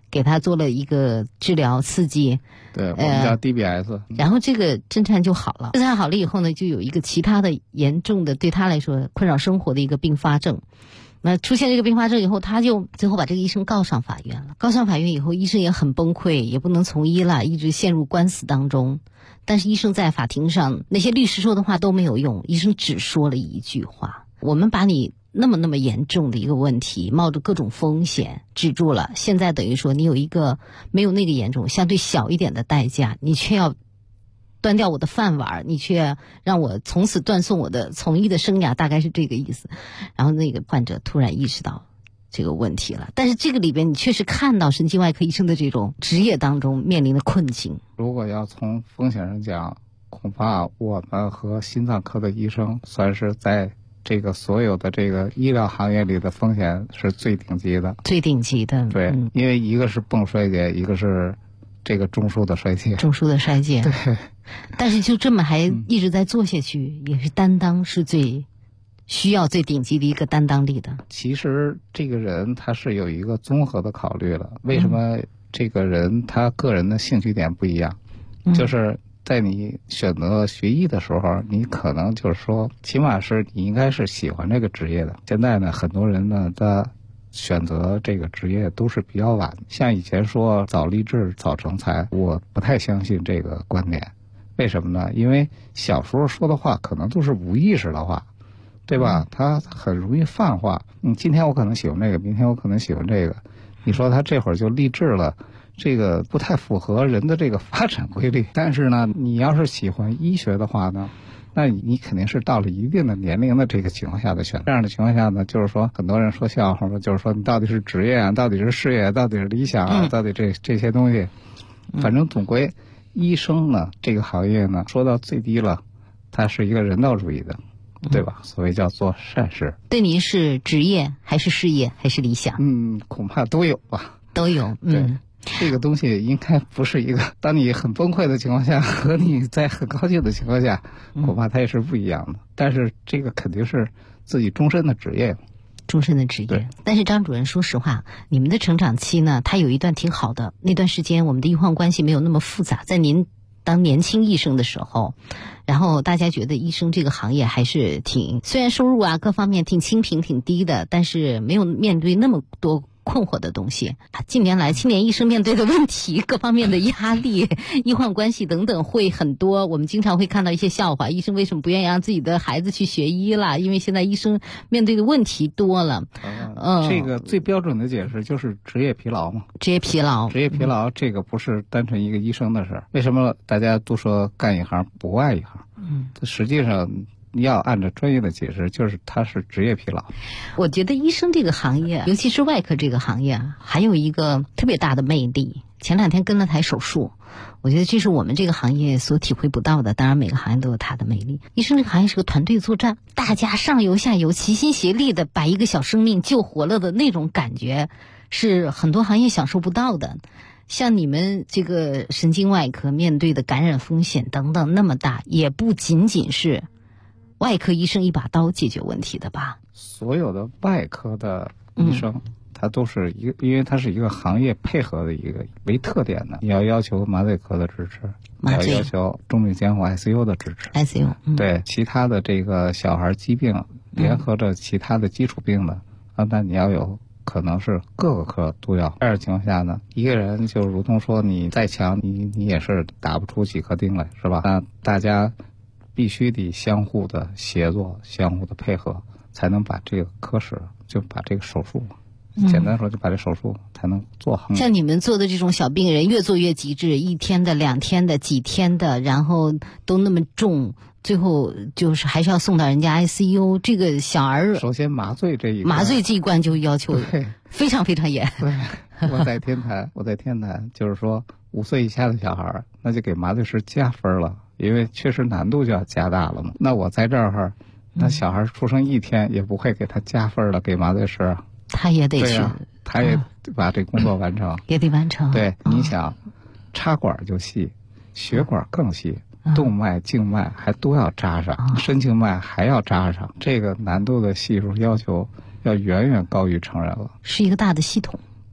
给他做了一个治疗刺激， 对，我们叫 DBS， 然后这个震颤就好了。震颤好了以后呢，就有一个其他的严重的对他来说困扰生活的一个并发症。那出现这个并发症以后，他就最后把这个医生告上法院了。告上法院以后，医生也很崩溃，也不能从医了，一直陷入官司当中。但是医生在法庭上，那些律师说的话都没有用，医生只说了一句话：我们把你那么严重的一个问题，冒着各种风险止住了，现在等于说你有一个没有那个严重相对小一点的代价，你却要断掉我的饭碗，你却让我从此断送我的从医的生涯，大概是这个意思。然后那个患者突然意识到这个问题了，但是这个里边你确实看到神经外科医生的这种职业当中面临的困境。 如果要从风险上讲，恐怕我们和心脏科的医生算是在这个所有的这个医疗行业里的风险是最顶级的， 最顶级的。 对，因为一个是泵衰竭，一个是这个中枢的衰竭。 中枢的衰竭。 对。 但是就这么还一直在做下去，也是担当是最需要最顶级的一个担当力的。 其实这个人他是有一个综合的考虑了，为什么这个人他个人的兴趣点不一样，就是在你选择学医的时候，你可能就是说起码是你应该是喜欢这个职业的。现在呢，很多人呢他选择这个职业都是比较晚，像以前说早立志早成才，我不太相信这个观点。为什么呢？因为小时候说的话可能都是无意识的话，对吧？他很容易泛化。今天我可能喜欢这个，明天我可能喜欢这个，你说他这会儿就立志了，这个不太符合人的这个发展规律。但是呢，你要是喜欢医学的话呢，那你肯定是到了一定的年龄的这个情况下的选。这样的情况下呢，就是说很多人说笑话嘛，就是说你到底是职业啊，到底是事业，到底是理想啊，到底这些东西，反正总归医生呢这个行业呢，说到最低了，它是一个人道主义的，对吧？所谓叫做善事。 对您是职业还是事业还是理想？ 恐怕都有吧。 都有。 对，这个东西应该不是一个当你很崩溃的情况下和你在很高兴的情况下，恐怕它也是不一样的。但是这个肯定是自己终身的职业。 终身的职业。但是张主任，说实话，你们的成长期呢，它有一段挺好的，那段时间我们的医患关系没有那么复杂。在您当年轻医生的时候，然后大家觉得医生这个行业还是虽然收入啊各方面挺清贫挺低的，但是没有面对那么多困惑的东西。近年来青年医生面对的问题，各方面的压力、医患关系等等会很多。我们经常会看到一些笑话，医生为什么不愿意让自己的孩子去学医了？因为现在医生面对的问题多了。 这个最标准的解释就是职业疲劳嘛。 职业疲劳这个不是单纯一个医生的事。为什么大家都说干一行不爱一行？实际上你要按照专业的解释，就是它是职业疲劳。 我觉得医生这个行业，尤其是外科这个行业，还有一个特别大的魅力。前2天跟了台手术，我觉得这是我们这个行业所体会不到的。当然每个行业都有它的魅力。医生这个行业是个团队作战，大家上游下游齐心协力的把一个小生命救活了的那种感觉，是很多行业享受不到的。像你们这个神经外科面对的感染风险等等那么大，也不仅仅是外科医生一把刀解决问题的吧？ 所有的外科的医生，他都是因为它是一个行业配合的一个为特点的。你要求麻醉科的支持，要求重病监护 ICU 的支持。 ICU 对其他的这个小孩疾病联合着其他的基础病的那你要有可能是各个科都要。这样的情况下呢，一个人就如同说你再强，你也是打不出几颗钉来，是吧？那大家必须得相互的协作，相互的配合，才能把这个科室，就把这个手术，简单说就把这手术才能做好。 像你们做的这种小病人，越做越极致，1天的、2天的、几天的，然后都那么重，最后就是还是要送到人家 ICU。这个小儿首先麻醉这一关就要求非常非常严。 对，我在天坛就是说5岁以下的小孩，那就给麻醉师加分了，因为确实难度就要加大了嘛。那我在这儿，那小孩出生1天也不会给他加分了，给麻醉师他也得去， 他也把这工作完成， 也得完成。 对，你想，插管就细，血管更细，动脉、静脉还都要扎上，深静脉还要扎上，这个难度的系数要求要远远高于成人了， 是一个大的系统。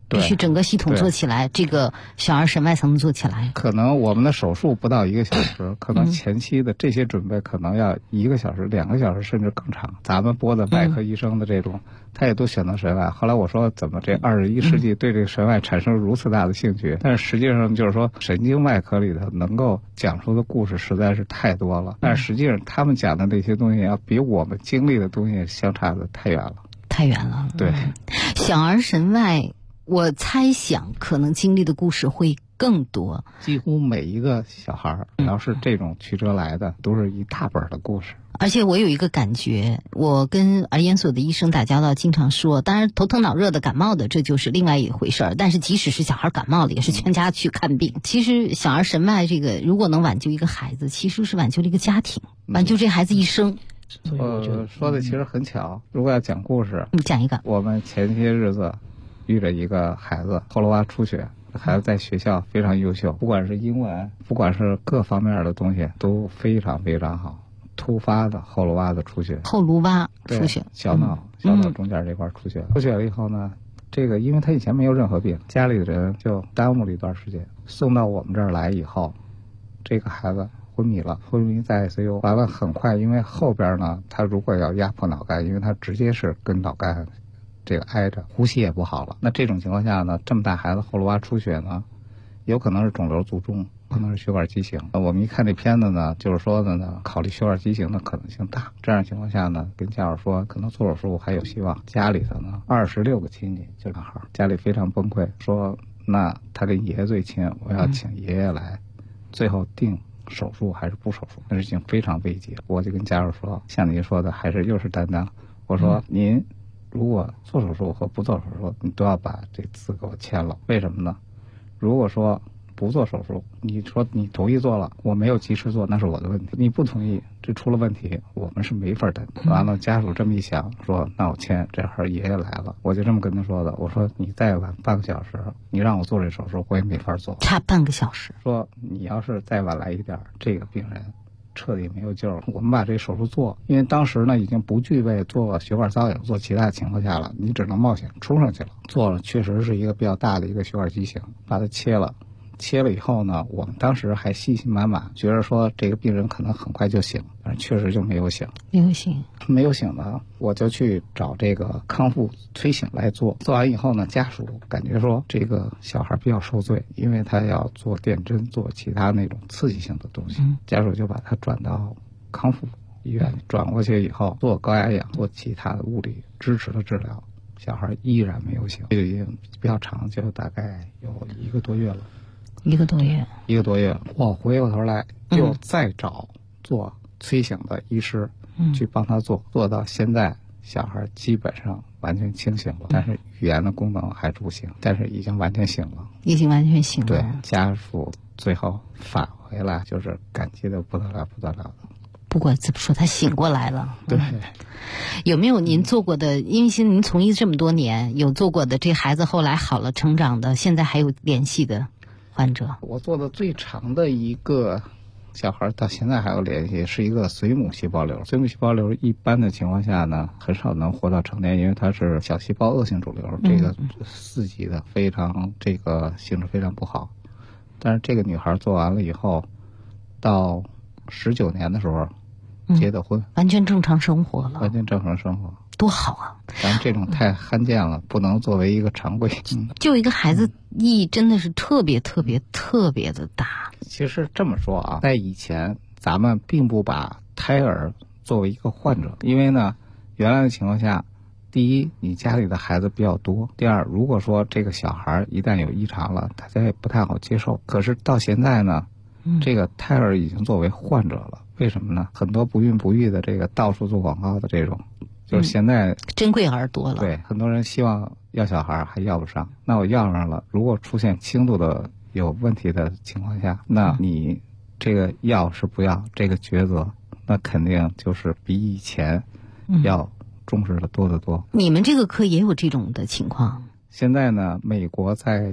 必须整个系统做起来，这个小儿神外才能做起来。 可能我们的手术不到1个小时，可能前期的这些准备可能要1个小时、2个小时，甚至更长。咱们播的外科医生的这种，他也都选择神外。后来我说，怎么这21世纪对这个神外产生如此大的兴趣？但是实际上就是说，神经外科里头能够讲述的故事实在是太多了，但是实际上他们讲的那些东西要比我们经历的东西相差的太远了。 太远了。 对， 小儿神外，我猜想可能经历的故事会更多。 几乎每一个小孩要是这种曲折来的，都是一大本的故事。 而且我有一个感觉，我跟儿研所的医生打交道，经常说，当然头疼脑热的、感冒的，这就是另外一回事儿。但是即使是小孩感冒了，也是全家去看病。其实小儿神外这个，如果能挽救一个孩子，其实是挽救了一个家庭，挽救这孩子一生。 说的其实很巧。如果要讲故事， 你讲一个。 我们前些日子遇着一个孩子后颅洼出血，孩子在学校非常优秀，不管是英文，不管是各方面的东西都非常非常好。突发的后颅洼的出血， 后颅洼出血， 小脑中间这块出血，出血了以后呢，这个因为他以前没有任何病，家里的人就耽误了一段时间。送到我们这儿来以后，这个孩子昏迷了，昏迷在 ICU。完了很快，因为后边呢，他如果要压迫脑干，因为他直接是跟脑干这个挨着，呼吸也不好了。那这种情况下呢，这么大孩子后颅洼出血呢，有可能是肿瘤卒中，可能是血管畸形。我们一看这片子呢，就是说的呢，考虑血管畸形的可能性大。这样情况下呢，跟家属说可能做手术还有希望。家里头呢，26个亲戚就男孩，家里非常崩溃，说那他跟爷爷最亲，我要请爷爷来，最后定手术还是不手术，那事情非常危急。我就跟家属说，像您说的，还是又是担当。我说您如果做手术和不做手术，你都要把这字给我签了。为什么呢？如果说不做手术，你说你同意做了，我没有及时做，那是我的问题。你不同意，这出了问题，我们是没法担当。完了，家属这么一想，说那我签，这会儿爷爷来了，我就这么跟他说的。我说你再晚半个小时，你让我做这手术，我也没法做。 差半个小时。 说你要是再晚来一点，这个病人彻底没有救了。我们把这手术做，因为当时呢已经不具备做血管造影、做其他情况下了，你只能冒险冲上去了。做了，确实是一个比较大的一个血管畸形，把它切了。切了以后呢，我们当时还信心满满，觉得说这个病人可能很快就醒，但是确实就没有醒。没有醒呢，我就去找这个康复推醒来做。做完以后呢，家属感觉说这个小孩比较受罪，因为他要做电针，做其他那种刺激性的东西。家属就把他转到康复医院，转过去以后做高压氧，做其他的物理支持的治疗，小孩依然没有醒。这个已经比较长，就大概有1个多月了。 1个多月， 我回过头来又再找做催醒的医师去帮他做，做到现在小孩基本上完全清醒了，但是语言的功能还是不行，但是已经完全醒了。 对， 家属最后返回来就是感激的不得了的。 不管怎么说，他醒过来了。 对， 有没有您做过的？因为您从医这么多年，有做过的这孩子后来好了、成长的，现在还有联系的患者？ 我做的最长的一个小孩到现在还有联系，是一个髓母细胞瘤。髓母细胞瘤一般的情况下呢，很少能活到成年，因为它是小细胞恶性肿瘤，这个4级的，非常这个性质非常不好。但是这个女孩做完了以后，到19年的时候结的婚， 完全正常生活了。多好啊！ 但这种太罕见了，不能作为一个常规。 就一个孩子意义真的是特别的大。 其实这么说啊，在以前咱们并不把胎儿作为一个患者，因为呢，原来的情况下，第一，你家里的孩子比较多；第二，如果说这个小孩一旦有异常了，大家也不太好接受。可是到现在呢，这个胎儿已经作为患者了。为什么呢？很多不孕不育的这个到处做广告的这种，就是现在珍贵儿多了。 对，很多人希望要小孩还要不上，那我要上了，如果出现轻度的有问题的情况下，那你这个要是不要这个抉择，那肯定就是比以前要重视的多得多。 你们这个科也有这种的情况？ 现在呢，美国在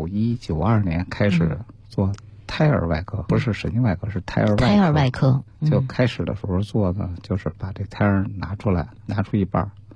91、92年开始做胎儿外科，不是神经外科，是胎儿外科。就开始的时候做呢，就是把这胎儿拿出来，拿出一半，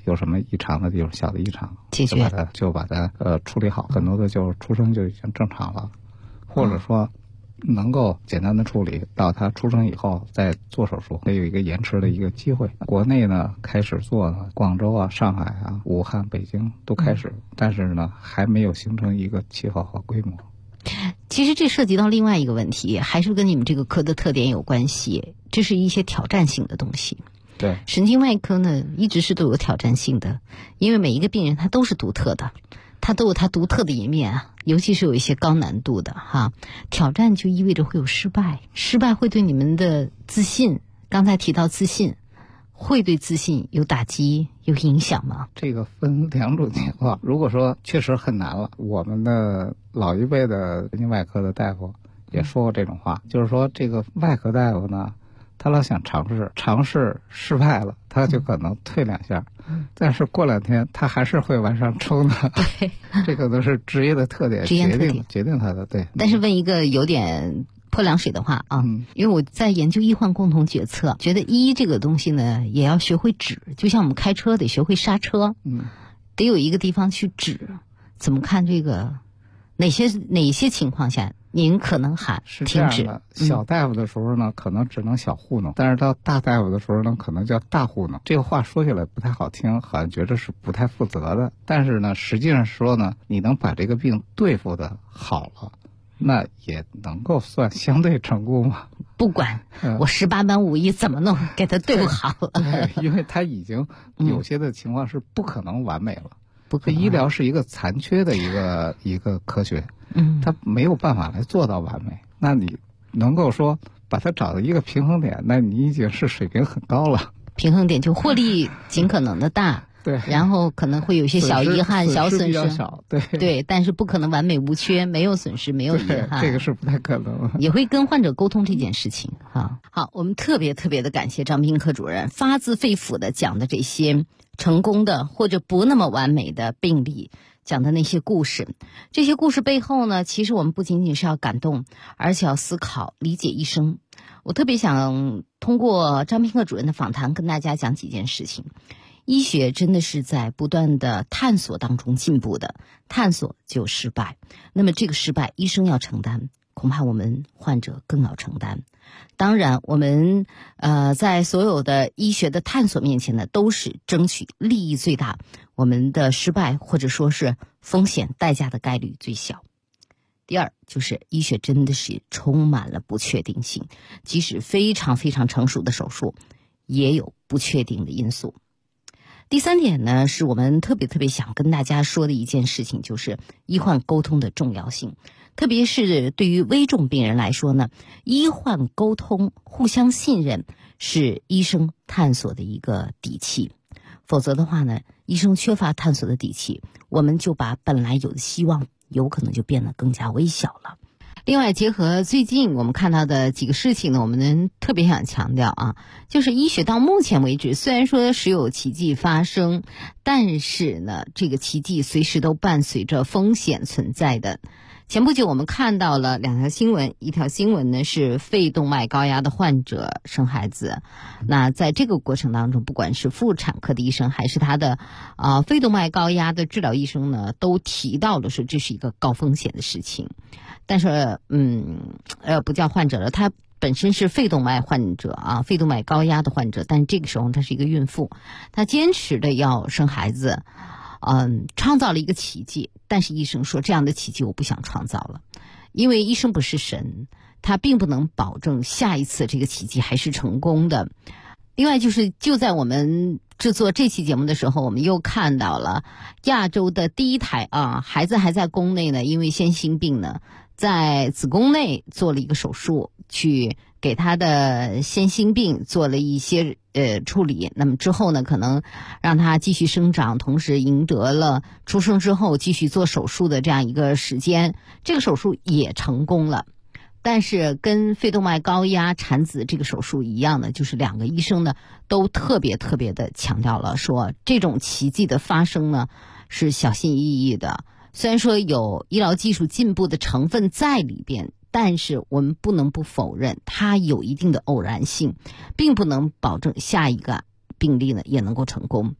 有什么异常的地方，小的异常解决， 就把它处理好，很多的就出生就已经正常了，或者说能够简单的处理到他出生以后再做手术，还有一个延迟的一个机会。国内呢开始做呢，广州啊、上海啊、武汉、北京都开始，但是呢还没有形成一个气候和规模。 其实这涉及到另外一个问题，还是跟你们这个科的特点有关系，这是一些挑战性的东西。 对， 神经外科呢一直是都有挑战性的，因为每一个病人他都是独特的，他都有他独特的一面啊，尤其是有一些高难度的哈。挑战就意味着会有失败，失败会对你们的自信，刚才提到自信，会对自信有打击有影响吗？ 这个分两种情况，如果说确实很难了，我们的老一辈的神经外科的大夫也说过这种话，就是说这个外科大夫呢，他老想尝试失败了，他就可能退2下，但是过2天他还是会往上冲的。 对， 这可能是职业的特点，决定他的。对。 但是问一个有点泼凉水的话啊，因为我在研究医患共同决策，觉得医这个东西呢，也要学会止，就像我们开车得学会刹车，得有一个地方去止。怎么看这个？哪些情况下您可能喊停止？ 小大夫的时候呢，可能只能小糊弄，但是到大大夫的时候呢，可能叫大糊弄。这个话说起来不太好听，好像觉得是不太负责的，但是呢，实际上说呢，你能把这个病对付的好了，那也能够算相对成功嘛。 不管我18般武艺怎么弄，给他对付好了。 对，因为他已经有些的情况是不可能完美了。医疗是一个残缺的一个科学，它没有办法来做到完美。那你能够说把它找到一个平衡点，那你已经是水平很高了。 平衡点就获利尽可能的大， 对， 然后可能会有一些小遗憾、小损失， 小，对对，但是不可能完美无缺，没有损失，没有遗憾， 这个是不太可能。 也会跟患者沟通这件事情哈。好，我们特别的感谢张斌科主任发自肺腑的讲的这些成功的或者不那么完美的病例，讲的那些故事，这些故事背后呢，其实我们不仅仅是要感动，而且要思考理解医生。我特别想通过张斌科主任的访谈跟大家讲几件事情。医学真的是在不断的探索当中进步的，探索就失败，那么这个失败医生要承担，恐怕我们患者更要承担。当然我们在所有的医学的探索面前呢，都是争取利益最大，我们的失败或者说是风险代价的概率最小。第二就是医学真的是充满了不确定性，即使非常成熟的手术也有不确定的因素。第三点呢，是我们特别想跟大家说的一件事情，就是医患沟通的重要性。特别是对于危重病人来说呢，医患沟通互相信任是医生探索的一个底气。否则的话呢，医生缺乏探索的底气，我们就把本来有的希望有可能就变得更加微小了。另外，结合最近我们看到的几个事情呢，我们特别想强调啊，就是医学到目前为止，虽然说时有奇迹发生，但是呢，这个奇迹随时都伴随着风险存在的。前不久我们看到了2条新闻，一条新闻呢是肺动脉高压的患者生孩子，那在这个过程当中，不管是妇产科的医生还是他的肺动脉高压的治疗医生呢，都提到了说这是一个高风险的事情。但是不叫患者了，他本身是肺动脉患者啊，肺动脉高压的患者，但是这个时候他是一个孕妇，他坚持的要生孩子，创造了一个奇迹，但是医生说这样的奇迹我不想创造了，因为医生不是神，他并不能保证下一次这个奇迹还是成功的。另外就在我们制作这期节目的时候，我们又看到了亚洲的第一胎孩子还在宫内呢，因为先心病呢，在子宫内做了一个手术，去给他的先心病做了一些处理，那么之后呢，可能让他继续生长，同时赢得了出生之后继续做手术的这样一个时间，这个手术也成功了。但是跟肺动脉高压产子这个手术一样的，就是2个医生呢都特别的强调了，说这种奇迹的发生呢是小心翼翼的。虽然说有医疗技术进步的成分在里边，但是我们不能不否认它有一定的偶然性，并不能保证下一个病例呢也能够成功。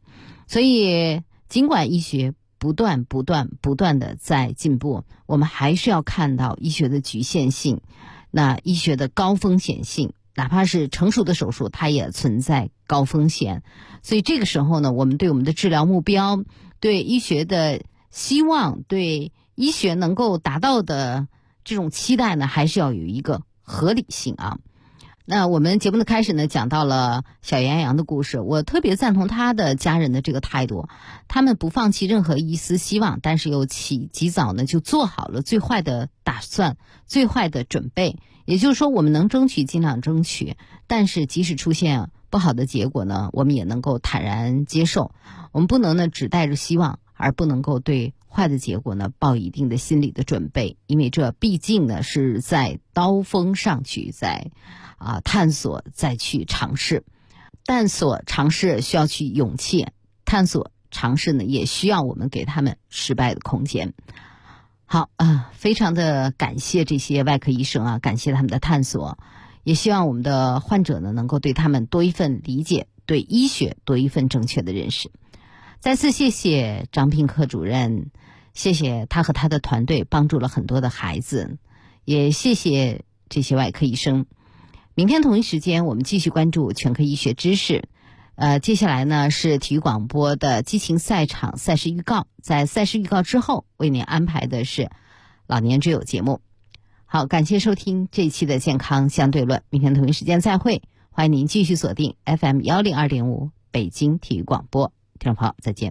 所以尽管医学不断的在进步，我们还是要看到医学的局限性，那医学的高风险性，哪怕是成熟的手术它也存在高风险。所以这个时候呢，我们对我们的治疗目标，对医学的希望，对医学能够达到的这种期待呢，还是要有一个合理性啊。那我们节目的开始呢，讲到了小杨洋的故事，我特别赞同他的家人的这个态度，他们不放弃任何一丝希望，但是又及早呢就做好了最坏的打算，最坏的准备。也就是说，我们能争取尽量争取，但是即使出现不好的结果呢，我们也能够坦然接受。我们不能呢只带着希望，而不能够对坏的结果呢抱一定的心理的准备，因为这毕竟呢是在刀锋上去，在探索，再去尝试。探索尝试需要去勇气，探索尝试呢也需要我们给他们失败的空间。好非常的感谢这些外科医生啊，感谢他们的探索，也希望我们的患者呢能够对他们多一份理解，对医学多一份正确的认识。再次谢谢张平科主任，谢谢他和他的团队帮助了很多的孩子，也谢谢这些外科医生。明天同一时间我们继续关注全科医学知识。接下来呢是体育广播的激情赛场赛事预告，在赛事预告之后为您安排的是老年之友节目。好，感谢收听这一期的健康相对论，明天同一时间再会，欢迎您继续锁定 FM 102.5北京体育广播。听众朋友再见。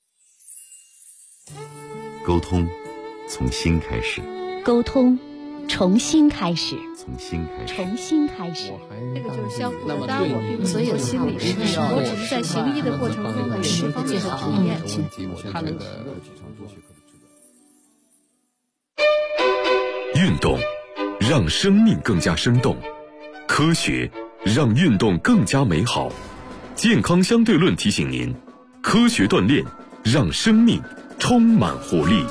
沟通从心开始， 沟通重新开始， 从心开始， 重新开始。 这个就是相互的搭伙，并所有心理是我只是在行医的过程中的释放最好体验。 运动让生命更加生动，科学让运动更加美好。健康相对论提醒您，科学锻炼让生命充满活力。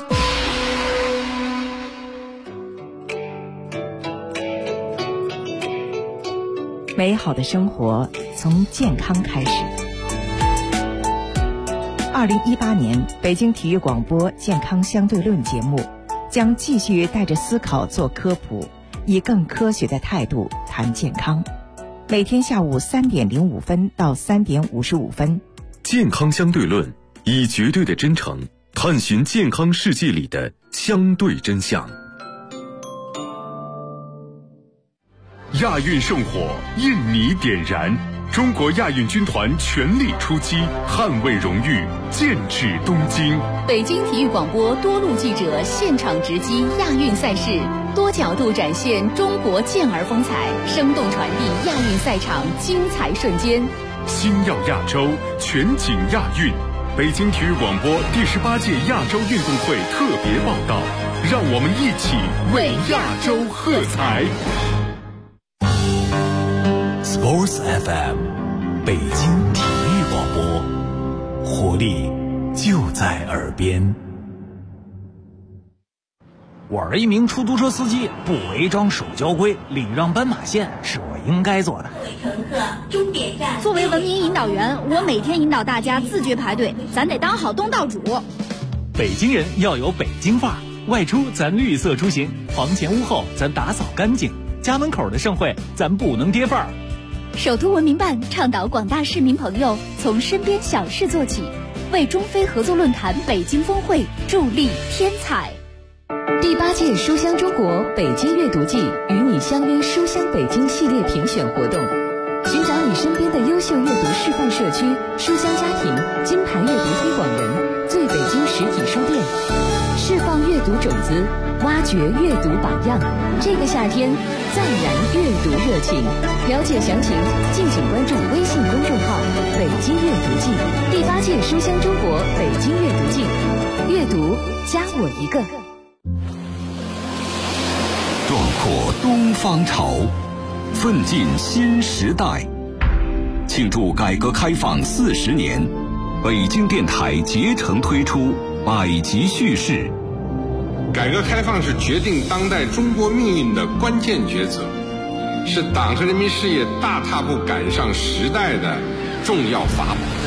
美好的生活从健康开始。2018年北京体育广播健康相对论节目将继续带着思考做科普，以更科学的态度谈健康。每天下午3点05分到3点55分， 健康相对论以绝对的真诚探寻健康世界里的相对真相。 亚运圣火，印尼点燃，中国亚运军团全力出击，捍卫荣誉，剑指东京。 北京体育广播多路记者现场直击亚运赛事，多角度展现中国健儿风采，生动传递亚运赛场精彩瞬间。 星耀亚洲，全景亚运。北京体育广播第18届亚洲运动会特别报道，让我们一起为亚洲喝彩。 Sports FM， 北京体育广播，活力就在耳边。 我是一名出租车司机，不违章守交规，礼让斑马线是我应该做的。 乘客，终点站。作为文明引导员，我每天引导大家自觉排队，咱得当好东道主。 北京人要有北京范儿，外出咱绿色出行，房前屋后咱打扫干净，家门口的盛会咱不能跌份儿。 首都文明办倡导广大市民朋友从身边小事做起，为中非合作论坛北京峰会助力添彩。 第8届书香中国北京阅读季与你相约书香北京系列评选活动，寻找你身边的优秀阅读示范社区、书香家庭、金牌阅读推广人、最北京实体书店，释放阅读种子，挖掘阅读榜样。这个夏天再燃阅读热情。了解详情，敬请关注微信公众号“北京阅读季”。第8届书香中国北京阅读季，阅读加我一个。 壮阔东方潮，奋进新时代。庆祝改革开放40年，北京电台竭诚推出百集叙事。 改革开放是决定当代中国命运的关键抉择，是党和人民事业大踏步赶上时代的重要法宝。